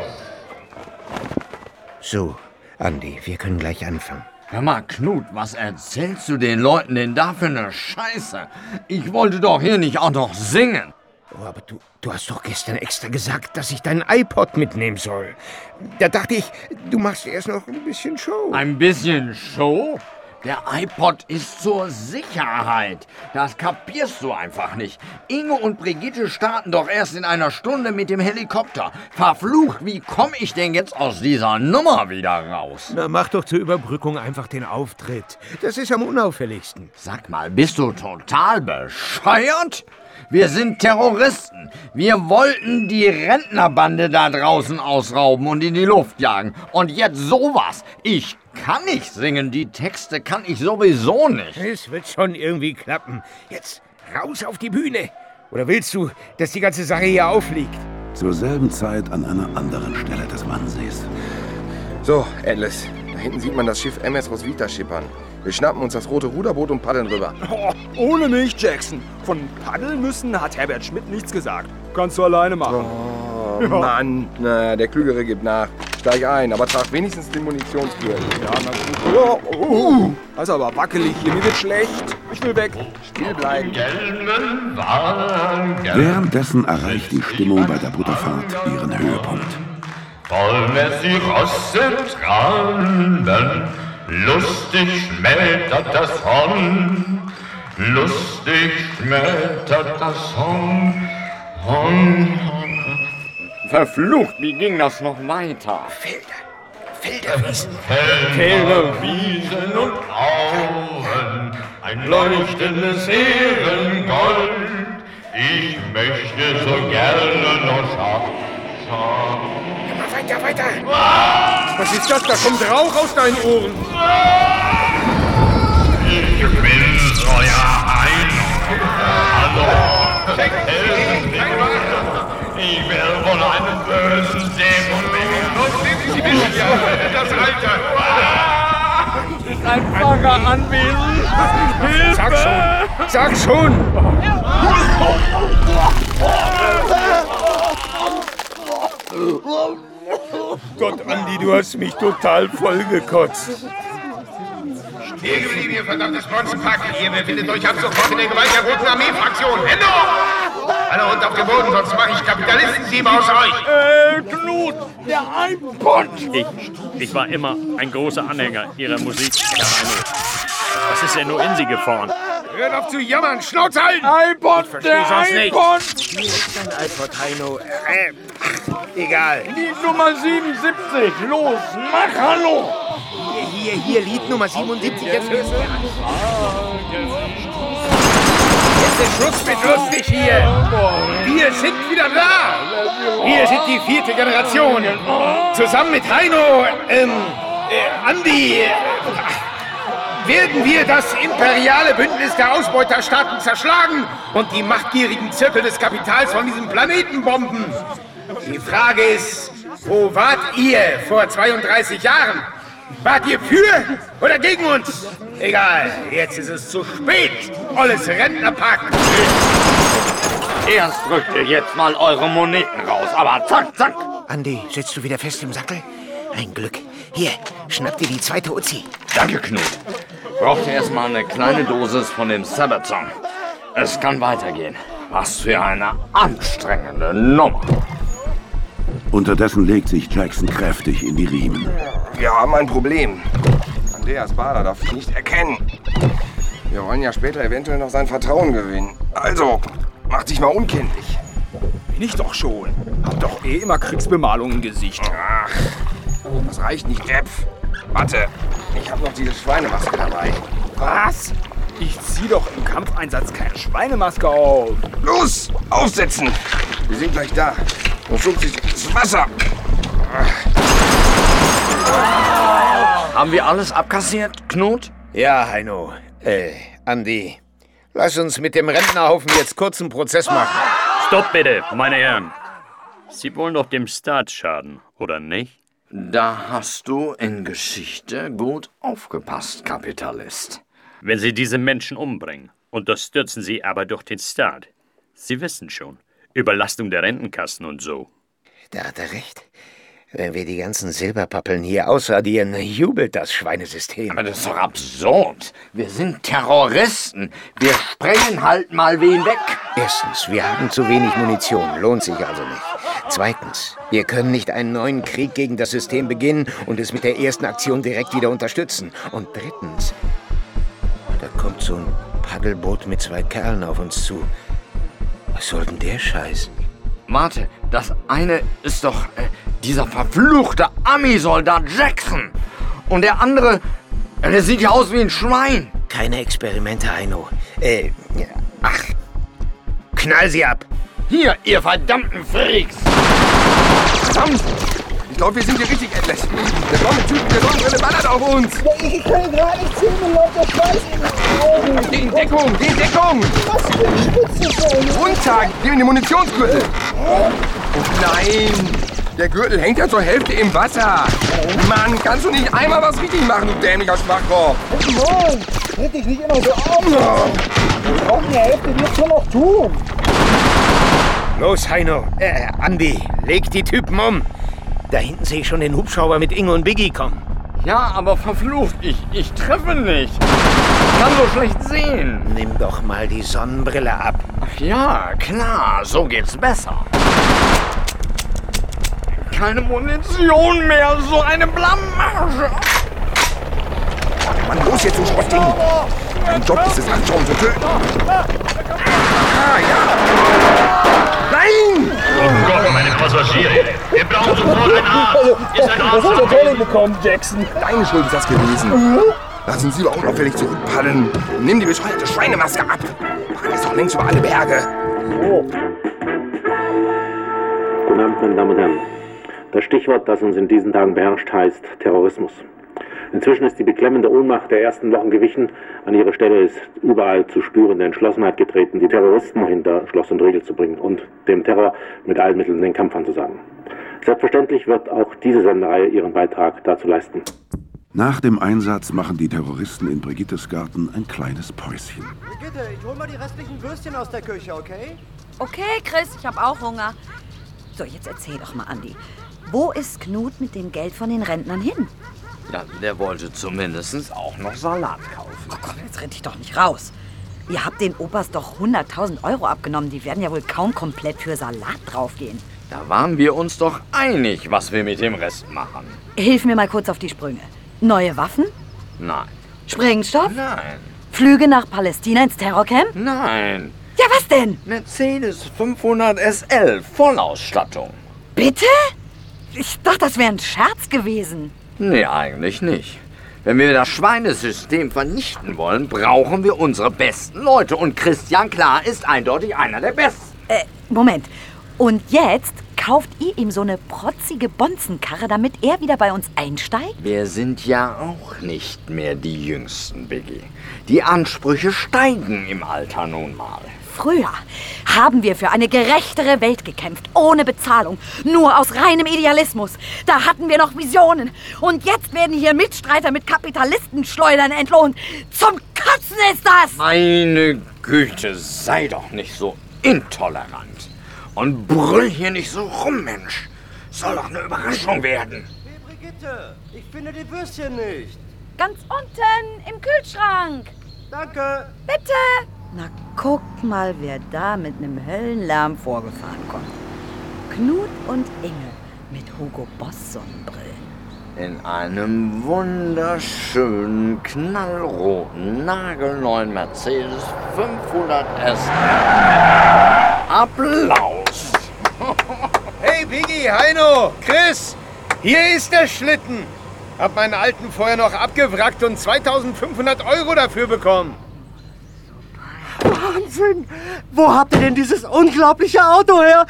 los. So, Andi, wir können gleich anfangen. Hör mal, Knut, was erzählst du den Leuten denn da für eine Scheiße? Ich wollte doch hier nicht auch noch singen. Oh, aber du hast doch gestern extra gesagt, dass ich deinen iPod mitnehmen soll. Da dachte ich, du machst erst noch ein bisschen Show. Ein bisschen Show? Der iPod ist zur Sicherheit. Das kapierst du einfach nicht. Inge und Brigitte starten doch erst in einer Stunde mit dem Helikopter. Verflucht, wie komme ich denn jetzt aus dieser Nummer wieder raus? Na, mach doch zur Überbrückung einfach den Auftritt. Das ist am unauffälligsten. Sag mal, bist du total bescheuert? Wir sind Terroristen. Wir wollten die Rentnerbande da draußen ausrauben und in die Luft jagen. Und jetzt sowas. Ich kann nicht singen. Die Texte kann ich sowieso nicht. Es wird schon irgendwie klappen. Jetzt raus auf die Bühne. Oder willst du, dass die ganze Sache hier aufliegt? Zur selben Zeit an einer anderen Stelle des Wannsees. So, Atlas. Da hinten sieht man das Schiff MS Roswitha schippern. Wir schnappen uns das rote Ruderboot und paddeln rüber. Oh, ohne mich, Jackson. Von paddeln müssen hat Herbert Schmidt nichts gesagt. Kannst du alleine machen. Oh, ja. Mann. Na, der Klügere gibt nach. Steig ein, aber trag wenigstens den Munitionsgürtel. Ja, na gut. Das ist aber wackelig hier. Mir wird schlecht. Ich will weg. Still bleiben. Währenddessen erreicht die Stimmung bei der Butterfahrt ihren Höhepunkt. Wollen es die Rosse tragen, lustig schmettert das Horn, lustig schmettert das Horn, Horn. Verflucht, wie ging das noch weiter? Felderwiesen. Felder, Wiesen und Auen, ein leuchtendes Ehrengold. Ich möchte so gerne noch schauen. Weiter! Was ist das? Da kommt Rauch aus deinen Ohren! Ich bin's, euer Heino. Hallo, helfen Sie mir. Ich werde von einem bösen Dämon wegen. Sie wissen ja, das Alter. Ist ein Pfarrer anwesend? Hilfe! Sag schon! Gott, Andi, du hast mich total vollgekotzt. Stehen geblieben, ihr verdammtes Bonzenpack. Ihr befindet euch ab sofort in der Gewalt der Roten Armee-Fraktion. Hände hoch! Alle runter auf den Boden, sonst mache ich Kapitalistensiebe aus euch. Knut, der iPod! Ich war immer ein großer Anhänger Ihrer Musik, Herr Heino. Was ist denn nur in Sie gefahren? Hört auf zu jammern, Schnauze halten! iPod, der iPod! Hier ist dein iPod, Heino. Egal. Die Nummer 77, los, mach Hallo! Hier, Lied Nummer 77, jetzt hörst du an. Jetzt ist Schluss mit lustig hier. Wir sind wieder da. Wir sind die 4. Generation. Zusammen mit Heino, Andi, werden wir das imperiale Bündnis der Ausbeuterstaaten zerschlagen und die machtgierigen Zirkel des Kapitals von diesem Planeten bomben. Die Frage ist, wo wart ihr vor 32 Jahren? Wart ihr für oder gegen uns? Egal, jetzt ist es zu spät. Olles Rentnerpack. Erst drückt ihr jetzt mal eure Moneten raus, aber zack, zack. Andi, sitzt du wieder fest im Sattel? Ein Glück. Hier, schnapp dir die zweite Uzi. Danke, Knut. Braucht erst mal eine kleine Dosis von dem Sabbath-Song. Es kann weitergehen. Was für eine anstrengende Nummer. Unterdessen legt sich Jackson kräftig in die Riemen. Wir haben ein Problem. Andreas Baader darf ich nicht erkennen. Wir wollen ja später eventuell noch sein Vertrauen gewinnen. Also, mach dich mal unkenntlich. Bin ich doch schon. Hab doch immer Kriegsbemalung im Gesicht. Ach, das reicht nicht, Depp. Warte, ich hab noch diese Schweinemaske dabei. Was? Ich zieh doch im Kampfeinsatz keine Schweinemaske auf. Los, aufsetzen. Wir sind gleich da. Und schubst sich ins Wasser. Haben wir alles abkassiert, Knut? Ja, Heino. Andi. Lass uns mit dem Rentnerhaufen jetzt kurz einen Prozess machen. Stopp bitte, meine Herren. Sie wollen doch dem Staat schaden, oder nicht? Da hast du in Geschichte gut aufgepasst, Kapitalist. Wenn Sie diese Menschen umbringen, unterstützen Sie aber doch den Staat. Sie wissen schon, Überlastung der Rentenkassen und so. Da hat er recht. Wenn wir die ganzen Silberpappeln hier ausradieren, jubelt das Schweinesystem. Aber das ist doch absurd. Wir sind Terroristen. Wir sprengen halt mal wen weg. Erstens, wir haben zu wenig Munition. Lohnt sich also nicht. Zweitens, wir können nicht einen neuen Krieg gegen das System beginnen und es mit der ersten Aktion direkt wieder unterstützen. Und drittens, da kommt so ein Paddelboot mit 2 Kerlen auf uns zu. Was soll denn der Scheiß? Warte, das eine ist doch dieser verfluchte Ami-Soldat Jackson. Und der andere, der sieht ja aus wie ein Schwein. Keine Experimente, Heino. Knall sie ab. Hier, ihr verdammten Freaks. Verdammt! Ich glaube, wir sind hier richtig endlich. Der blonde Typ mit der Sonnenbrille ballert auf uns. Ich kann gerade nicht sehen, mir läuft der Schweiß in die Augen. Geh in Deckung, geh in Deckung! Was für eine Spitze, Runter, gib mir den Munitionsgürtel. Oh nein, der Gürtel hängt ja zur Hälfte im Wasser. Mann, kannst du nicht einmal was richtig machen, du dämlicher Schwachkopf? Mann, tritt dich nicht immer so auf. Wir brauchen die Hälfte, wird schon noch tun. Los, Heino. Andi, leg die Typen um. Da hinten sehe ich schon den Hubschrauber mit Inge und Biggie kommen. Ja, aber verflucht, ich treffe nicht. Ich kann so schlecht sehen. Nimm doch mal die Sonnenbrille ab. Ach ja, klar, so geht's besser. Keine Munition mehr, so eine Blamage. Mann, los jetzt, du Schrotzding. Dein Job ist es, Anschauen zu töten. Ah, ja. Nein! Oh Gott, meine Passagiere. Wir brauchen sofort einen Arzt. Ist ein Arzt? Was hat der Tony bekommen, Jackson? Deine Schuld ist das gewesen. Lass uns lieber unauffällig zurückpaddeln. Nimm die bescheuerte Schweinemaske ab. Mann, ist doch längst über alle Berge. Guten Abend, meine Damen und Herren. Das Stichwort, das uns in diesen Tagen beherrscht, heißt Terrorismus. Inzwischen ist die beklemmende Ohnmacht der ersten Wochen gewichen. An ihre Stelle ist überall zu spürende Entschlossenheit getreten, die Terroristen hinter Schloss und Riegel zu bringen und dem Terror mit allen Mitteln den Kampf anzusagen. Selbstverständlich wird auch diese Sendereihe ihren Beitrag dazu leisten. Nach dem Einsatz machen die Terroristen in Brigittes Garten ein kleines Päuschen. Brigitte, ich hol mal die restlichen Würstchen aus der Küche, okay? Okay, Chris, ich hab auch Hunger. So, jetzt erzähl doch mal, Andi. Wo ist Knut mit dem Geld von den Rentnern hin? Ja, der wollte zumindest auch noch Salat kaufen. Oh Gott, jetzt rennt ich doch nicht raus. Ihr habt den Opas doch 100.000 € abgenommen. Die werden ja wohl kaum komplett für Salat draufgehen. Da waren wir uns doch einig, was wir mit dem Rest machen. Hilf mir mal kurz auf die Sprünge. Neue Waffen? Nein. Sprengstoff? Nein. Flüge nach Palästina ins Terrorcamp? Nein. Ja, was denn? Mercedes 500 SL, Vollausstattung. Bitte? Ich dachte, das wäre ein Scherz gewesen. Nee, eigentlich nicht. Wenn wir das Schweinesystem vernichten wollen, brauchen wir unsere besten Leute. Und Christian Klar ist eindeutig einer der Besten. Moment. Und jetzt kauft ihr ihm so eine protzige Bonzenkarre, damit er wieder bei uns einsteigt? Wir sind ja auch nicht mehr die Jüngsten, Biggie. Die Ansprüche steigen im Alter nun mal. Früher haben wir für eine gerechtere Welt gekämpft, ohne Bezahlung, nur aus reinem Idealismus. Da hatten wir noch Visionen. Und jetzt werden hier Mitstreiter mit Kapitalistenschleudern entlohnt. Zum Kotzen ist das! Meine Güte, sei doch nicht so intolerant. Und brüll hier nicht so rum, Mensch. Soll doch eine Überraschung werden. Hey, Brigitte, ich finde die Würstchen nicht. Ganz unten im Kühlschrank. Danke. Bitte. Na, guck mal, wer da mit einem Höllenlärm vorgefahren kommt. Knut und Inge mit Hugo Boss Sonnenbrillen. In einem wunderschönen, knallroten, nagelneuen Mercedes 500 SR. Applaus! Hey, Biggie, Heino, Chris, hier ist der Schlitten. Hab meinen alten vorher noch abgewrackt und 2.500 € dafür bekommen. Wahnsinn! Wo habt ihr denn dieses unglaubliche Auto her?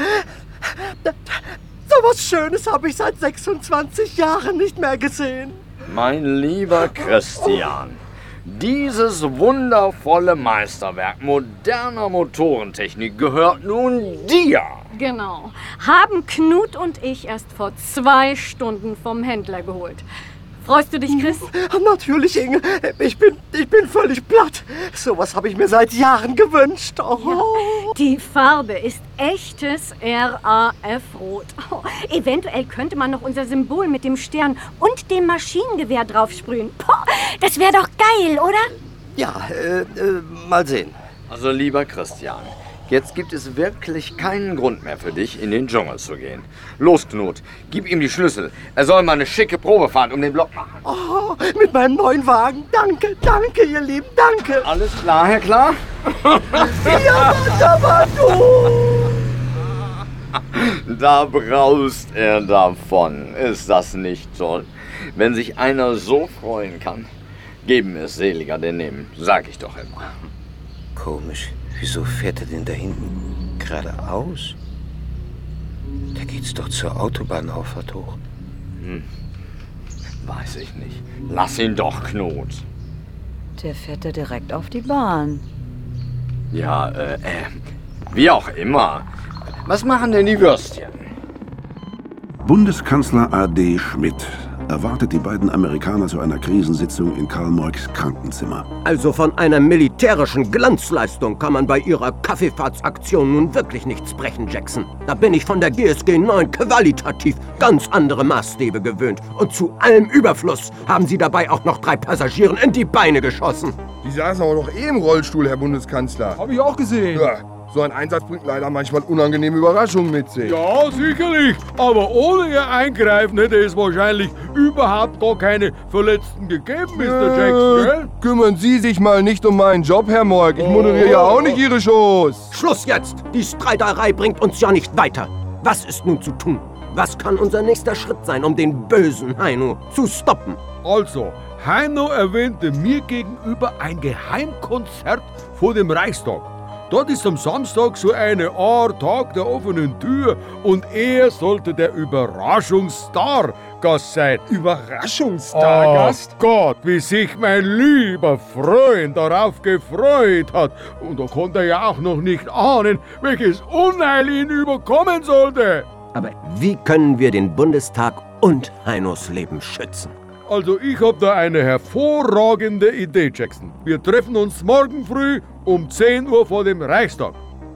So was Schönes habe ich seit 26 Jahren nicht mehr gesehen. Mein lieber Christian, dieses wundervolle Meisterwerk moderner Motorentechnik gehört nun dir. Genau. Haben Knut und ich erst vor 2 Stunden vom Händler geholt. Freust du dich, Chris? Natürlich, Inge. Ich bin völlig platt. Sowas habe ich mir seit Jahren gewünscht. Oh. Ja, die Farbe ist echtes RAF-Rot. Oh, eventuell könnte man noch unser Symbol mit dem Stern und dem Maschinengewehr draufsprühen. Boah, das wäre doch geil, oder? Ja, mal sehen. Also, lieber Christian, jetzt gibt es wirklich keinen Grund mehr für dich, in den Dschungel zu gehen. Los, Knut, gib ihm die Schlüssel. Er soll mal eine schicke Probefahrt um den Block machen. Oh, mit meinem neuen Wagen. Danke, danke, ihr Lieben, danke. Alles klar, Herr Klar? Ja, aber du! Da braust er davon. Ist das nicht toll? Wenn sich einer so freuen kann, geben es seliger denn nehmen, sag ich doch immer. Komisch. Wieso fährt er denn da hinten geradeaus? Da geht's doch zur Autobahnauffahrt hoch. Weiß ich nicht. Lass ihn doch, Knut. Der fährt ja direkt auf die Bahn. Ja, wie auch immer. Was machen denn die Würstchen? Bundeskanzler A.D. Schmidt erwartet die beiden Amerikaner zu einer Krisensitzung in Karl Moiks Krankenzimmer. Also von einer militärischen Glanzleistung kann man bei Ihrer Kaffeefahrtsaktion nun wirklich nichts sprechen, Jackson. Da bin ich von der GSG 9 qualitativ ganz andere Maßstäbe gewöhnt. Und zu allem Überfluss haben Sie dabei auch noch 3 Passagieren in die Beine geschossen. Die saßen aber doch im Rollstuhl, Herr Bundeskanzler. Hab ich auch gesehen. Ja. So ein Einsatz bringt leider manchmal unangenehme Überraschungen mit sich. Ja, sicherlich. Aber ohne Ihr Eingreifen hätte es wahrscheinlich überhaupt gar keine Verletzten gegeben, Mr. Jackson, gell? Kümmern Sie sich mal nicht um meinen Job, Herr Moik. Ich moderiere ja auch nicht Ihre Shows. Schluss jetzt! Die Streiterei bringt uns ja nicht weiter. Was ist nun zu tun? Was kann unser nächster Schritt sein, um den bösen Heino zu stoppen? Also, Heino erwähnte mir gegenüber ein Geheimkonzert vor dem Reichstag. Dort ist am Samstag so eine Art Tag der offenen Tür und er sollte der Überraschungsstar-Gast sein. Überraschungsstar-Gast? Oh Gott, wie sich mein lieber Freund darauf gefreut hat. Und da konnte er ja auch noch nicht ahnen, welches Unheil ihn überkommen sollte. Aber wie können wir den Bundestag und Heinos Leben schützen? Also ich habe da eine hervorragende Idee, Jackson. Wir treffen uns morgen früh um 10 Uhr vor dem Reichstag.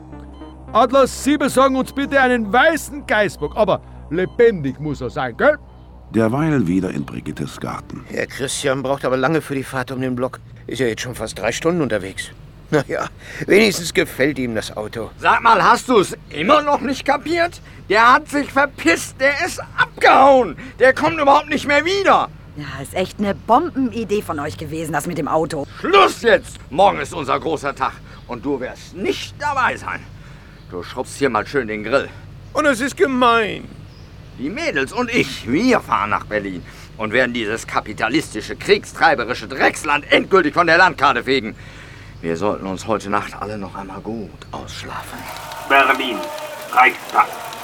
Atlas, Sie besorgen uns bitte einen weißen Geißbock, aber lebendig muss er sein, gell? Derweil wieder in Brigittes Garten. Herr Christian braucht aber lange für die Fahrt um den Block. Ist ja jetzt schon fast 3 Stunden unterwegs. Naja, wenigstens gefällt ihm das Auto. Sag mal, hast du es immer noch nicht kapiert? Der hat sich verpisst, der ist abgehauen. Der kommt überhaupt nicht mehr wieder. Ja, ist echt eine Bombenidee von euch gewesen, das mit dem Auto. Schluss jetzt! Morgen ist unser großer Tag und du wirst nicht dabei sein. Du schraubst hier mal schön den Grill. Und es ist gemein. Die Mädels und ich, wir fahren nach Berlin. und werden dieses kapitalistische, kriegstreiberische Drecksland endgültig von der Landkarte fegen. Wir sollten uns heute Nacht alle noch einmal gut ausschlafen. Berlin, Reichstag.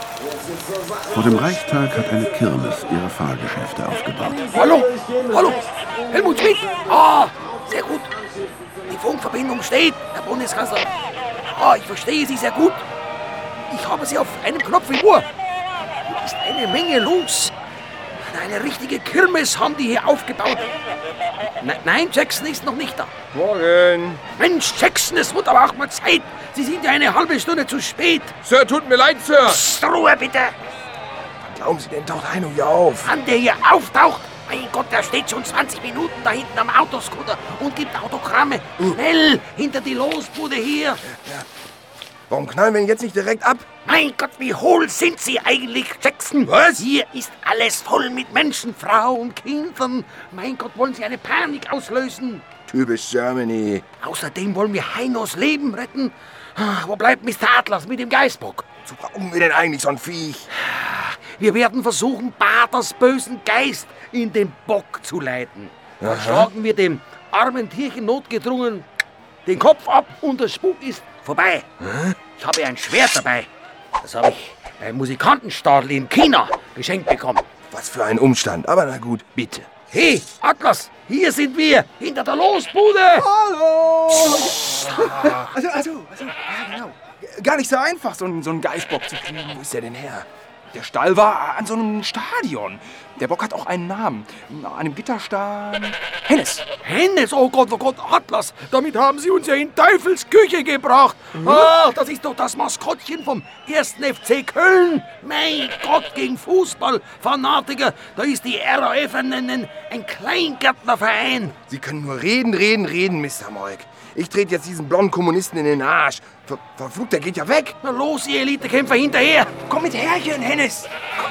Vor dem Reichstag hat eine Kirmes ihre Fahrgeschäfte aufgebaut. Hallo, hallo, Helmut Schmidt. Ah, sehr gut. Die Funkverbindung steht, Herr Bundeskanzler. Ah, ich verstehe Sie sehr gut. Ich habe Sie auf einem Knopf im Ohr. Hier ist eine Menge los. Eine richtige Kirmes haben die hier aufgebaut. Nein, Jackson ist noch nicht da. Morgen. Mensch, Jackson, es wird aber auch mal Zeit. Sie sind ja eine halbe Stunde zu spät. Sir, tut mir leid, Sir. Psst, Ruhe, bitte. Wann glauben Sie denn, taucht Heino hier auf? Wann der hier auftaucht? Mein Gott, der steht schon 20 Minuten da hinten am Autoscooter und gibt Autogramme. Schnell, hinter die Losbude hier. Ja. Warum knallen wir ihn jetzt nicht direkt ab? Mein Gott, wie hohl sind Sie eigentlich, Jackson? Was? Hier ist alles voll mit Menschen, Frauen, Kindern. Mein Gott, wollen Sie eine Panik auslösen? Typisch Germany. Außerdem wollen wir Heinos Leben retten. Wo bleibt Mr. Atlas mit dem Geißbock? Wozu brauchen wir denn eigentlich so ein Viech? Wir werden versuchen, Baders bösen Geist in den Bock zu leiten. Dann schlagen wir dem armen Tierchen notgedrungen den Kopf ab und der Spuk ist vorbei. Ich habe ein Schwert dabei. Das habe ich beim Musikantenstadel in China geschenkt bekommen. Was für ein Umstand, aber na gut. Bitte. Hey, Atlas, hier sind wir, hinter der Losbude. Hallo! Also, ja genau. Gar nicht so einfach, so einen Geißbock zu kriegen. Wo ist der denn her? Der Stall war an so einem Stadion. Der Bock hat auch einen Namen. An einem Gitter stand Hennes. Hennes? Oh Gott, Atlas, damit haben Sie uns ja in Teufels Küche gebracht. Ach, das ist doch das Maskottchen vom 1. FC Köln. Mein Gott, gegen Fußballfanatiker, da ist die RAF ein Kleingärtnerverein. Sie können nur reden, Mr. Moik. Ich trete jetzt diesen blonden Kommunisten in den Arsch. Verflucht, der geht ja weg. Na los, ihr Elitekämpfer, hinterher. Komm mit Herrchen, Hennes. Komm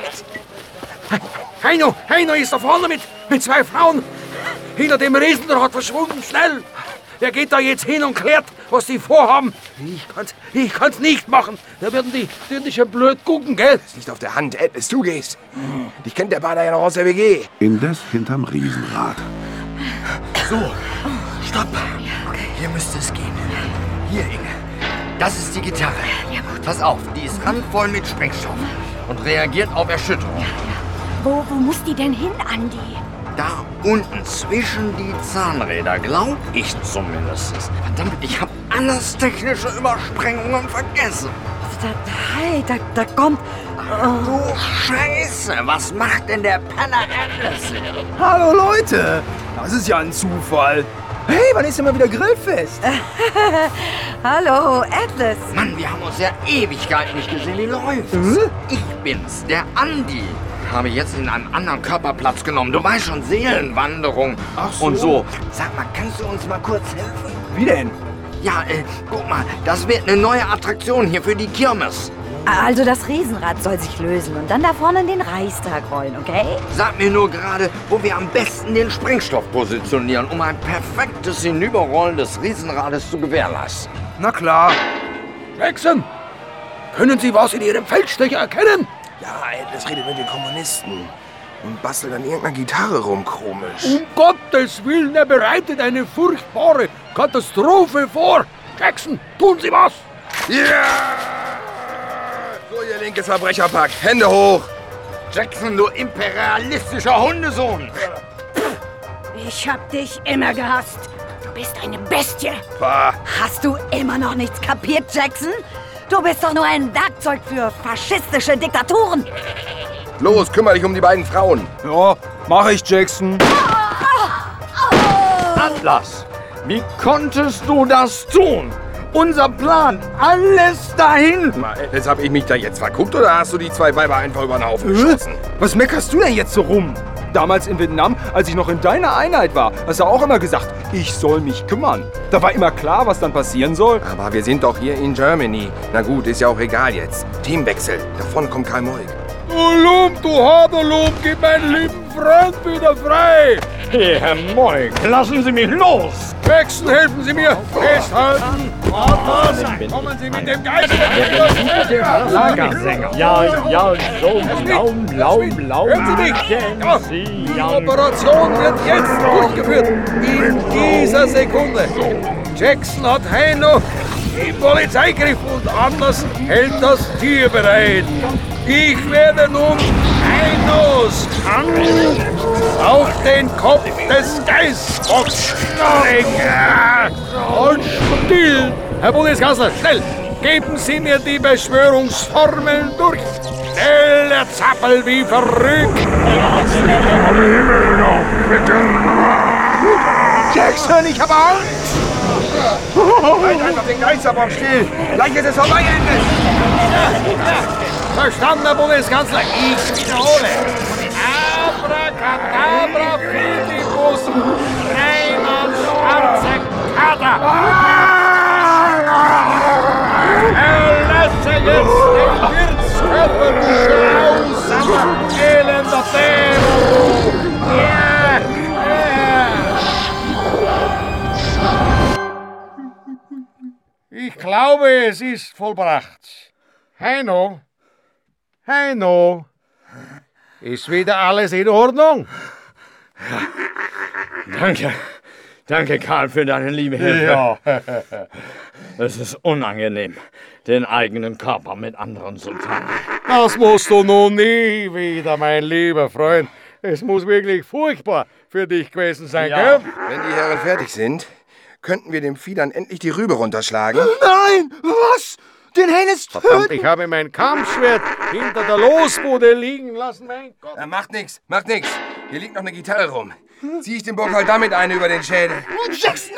mit. Heino ist da vorne mit 2 Frauen. Hinter dem Riesenrad verschwunden, schnell. Der geht da jetzt hin und klärt, was die vorhaben. Ich kann's nicht machen. Da würden die schon blöd gucken, gell? Das liegt auf der Hand, Atlas, du gehst. Dich kennt der Bader ja noch aus der WG. Indes hinterm Riesenrad. So, stopp. Hier müsste es gehen. Hier, Inge. Das ist die Gitarre. Ja, gut. Pass auf, die ist randvoll mit Sprengstoff und reagiert auf Erschütterung. Wo muss die denn hin, Andi? Da unten zwischen die Zahnräder, glaub ich zumindest. Verdammt, ich hab alles technische Übersprengungen vergessen. Da kommt... Du Scheiße, was macht denn der Penner Atlas hier? Hallo Leute, das ist ja ein Zufall. Hey, wann ist denn mal wieder grillfest? Hallo, Atlas. Mann, wir haben uns ja Ewigkeiten nicht gesehen. Wie läuft's? Ich bin's, der Andi. Habe jetzt in einem anderen Körper Platz genommen. Du weißt schon, Seelenwanderung. Ach so. Und so. Sag mal, kannst du uns mal kurz helfen? Wie denn? Ja, guck mal, das wird eine neue Attraktion hier für die Kirmes. Also das Riesenrad soll sich lösen und dann da vorne in den Reichstag rollen, okay? Sag mir nur gerade, wo wir am besten den Sprengstoff positionieren, um ein perfektes Hinüberrollen des Riesenrades zu gewährleisten. Na klar. Jackson, können Sie was in Ihrem Feldstecher erkennen? Ja, Atlas redet mit den Kommunisten und bastelt an irgendeiner Gitarre rum, komisch. Um Gottes Willen, er bereitet eine furchtbare Katastrophe vor. Jackson, tun Sie was! Ja! So, ihr linkes Verbrecherpack, Hände hoch! Jackson, du imperialistischer Hundesohn! Ich hab dich immer gehasst. Du bist eine Bestie. Bah. Hast du immer noch nichts kapiert, Jackson? Du bist doch nur ein Werkzeug für faschistische Diktaturen. Los, kümmere dich um die beiden Frauen. Ja, mach ich, Jackson. Atlas, wie konntest du das tun? Unser Plan, alles dahin. Atlas, hab ich mich da jetzt verguckt oder hast du die 2 Weiber einfach über den Haufen geschossen? Was meckerst du denn jetzt so rum? Damals in Vietnam, als ich noch in deiner Einheit war, hast du auch immer gesagt, ich soll mich kümmern. Da war immer klar, was dann passieren soll. Aber wir sind doch hier in Germany. Na gut, ist ja auch egal jetzt. Teamwechsel. Davon kommt Karl Moik. Du Lump, du harter Lump, gib meinen lieben Freund wieder frei. Herr Moik, lassen Sie mich los! Jackson, helfen Sie mir! Festhalten! Kommen Sie mit dem Geist! Der Schlagersänger. Ja, so blau. Hören Sie mich! Die Operation wird jetzt durchgeführt. In dieser Sekunde. Jackson hat Heino im Polizeigriff und Atlas hält das Tier bereit. Ich werde nun Heinos Hand auf den Kopf des Geistbocks legen. Und still! Herr Bundeskanzler, schnell! Geben Sie mir die Beschwörungsformeln durch! Schnell, der Zappel wie verrückt! Jackson, ich habe Angst! Halt einfach den Geisterbock still! Gleich ist es vorbei, Ende! Verstanden, Herr Bundeskanzler? Ich wiederhole! Abracadabra, Fidibus, dreimal schwarze Kater! Erlasse jetzt den Wirtskörper, grausamer, elender Dämon! Ich glaube, es ist vollbracht. Heino, ist wieder alles in Ordnung? Danke, Karl, für deine liebe Hilfe. Ja. Es ist unangenehm, den eigenen Körper mit anderen zu teilen. Das musst du nun nie wieder, mein lieber Freund. Es muss wirklich furchtbar für dich gewesen sein, Ja. gell? Wenn die Herren fertig sind, könnten wir dem Vieh dann endlich die Rübe runterschlagen. Nein! Was? Den Hennes töten? Verdammt, ich habe mein Kampfschwert hinter der Losbude liegen lassen, mein Gott. Macht nix. Hier liegt noch eine Gitarre rum. Zieh ich dem Bock halt damit eine über den Schädel. Jackson!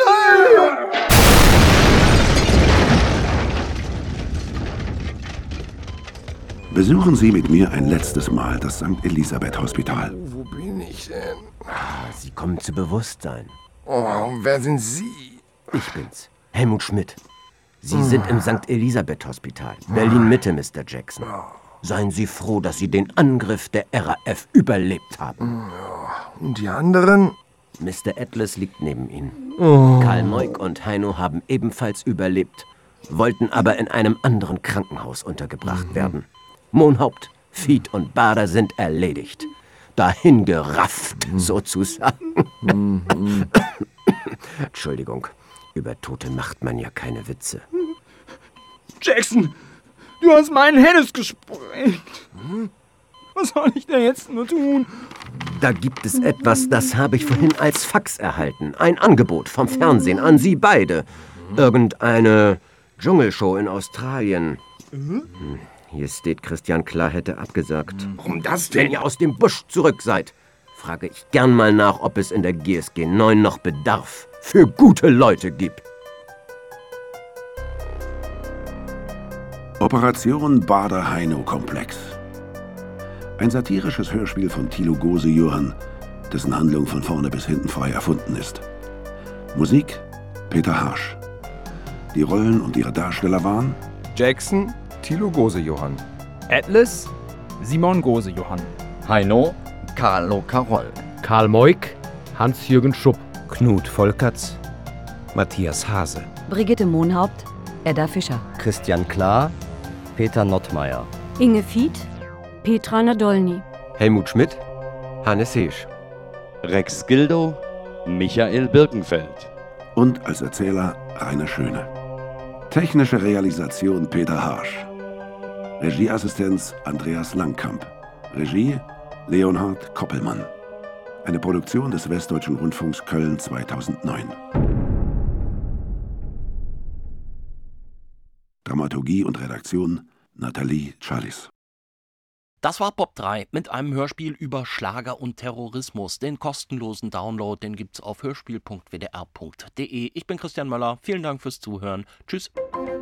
Besuchen Sie mit mir ein letztes Mal das St. Elisabeth Hospital. Wo bin ich denn? Sie kommen zu Bewusstsein. Oh, wer sind Sie? Ich bin's, Helmut Schmidt. Sie sind im St. Elisabeth Hospital, Berlin-Mitte, Mr. Jackson. Seien Sie froh, dass Sie den Angriff der RAF überlebt haben. Und die anderen? Mr. Atlas liegt neben Ihnen. Oh. Karl Moik und Heino haben ebenfalls überlebt, wollten aber in einem anderen Krankenhaus untergebracht werden. Mohnhaupt, Fied und Bader sind erledigt. Dahin gerafft, sozusagen. Entschuldigung, über Tote macht man ja keine Witze. Jackson, du hast meinen Hennes gesprengt. Was soll ich denn jetzt nur tun? Da gibt es etwas, das habe ich vorhin als Fax erhalten. Ein Angebot vom Fernsehen an Sie beide. Irgendeine Dschungelshow in Australien. Hier steht, Christian Klar hätte abgesagt. Warum das denn? Wenn ihr aus dem Busch zurück seid, frage ich gern mal nach, ob es in der GSG 9 noch Bedarf für gute Leute gibt. Operation Bader-Heino-Komplex. Ein satirisches Hörspiel von Thilo Gose-Johann, dessen Handlung von vorne bis hinten frei erfunden ist. Musik Peter Harsch. Die Rollen und ihre Darsteller waren Jackson, Thilo Gose-Johann. Atlas, Simon Gose-Johann. Heino, Carlo Carol. Karl Moik, Hans-Jürgen Schupp. Knut Volkerts, Matthias Hase. Brigitte Mohnhaupt, Edda Fischer. Christian Klar, Peter Nottmeier. Inge Fied, Petra Nadolny. Helmut Schmidt, Hannes Heesch. Rex Gildo, Michael Birkenfeld. und als Erzähler Rainer Schöne. Technische Realisation Peter Harsch. Regieassistenz Andreas Langkamp. Regie Leonhard Koppelmann. Eine Produktion des Westdeutschen Rundfunks Köln 2009. Dramaturgie und Redaktion Nathalie Challis. Das war Pop 3 mit einem Hörspiel über Schlager und Terrorismus. Den kostenlosen Download, den gibt's auf hörspiel.wdr.de. Ich bin Christian Möller. Vielen Dank fürs Zuhören. Tschüss.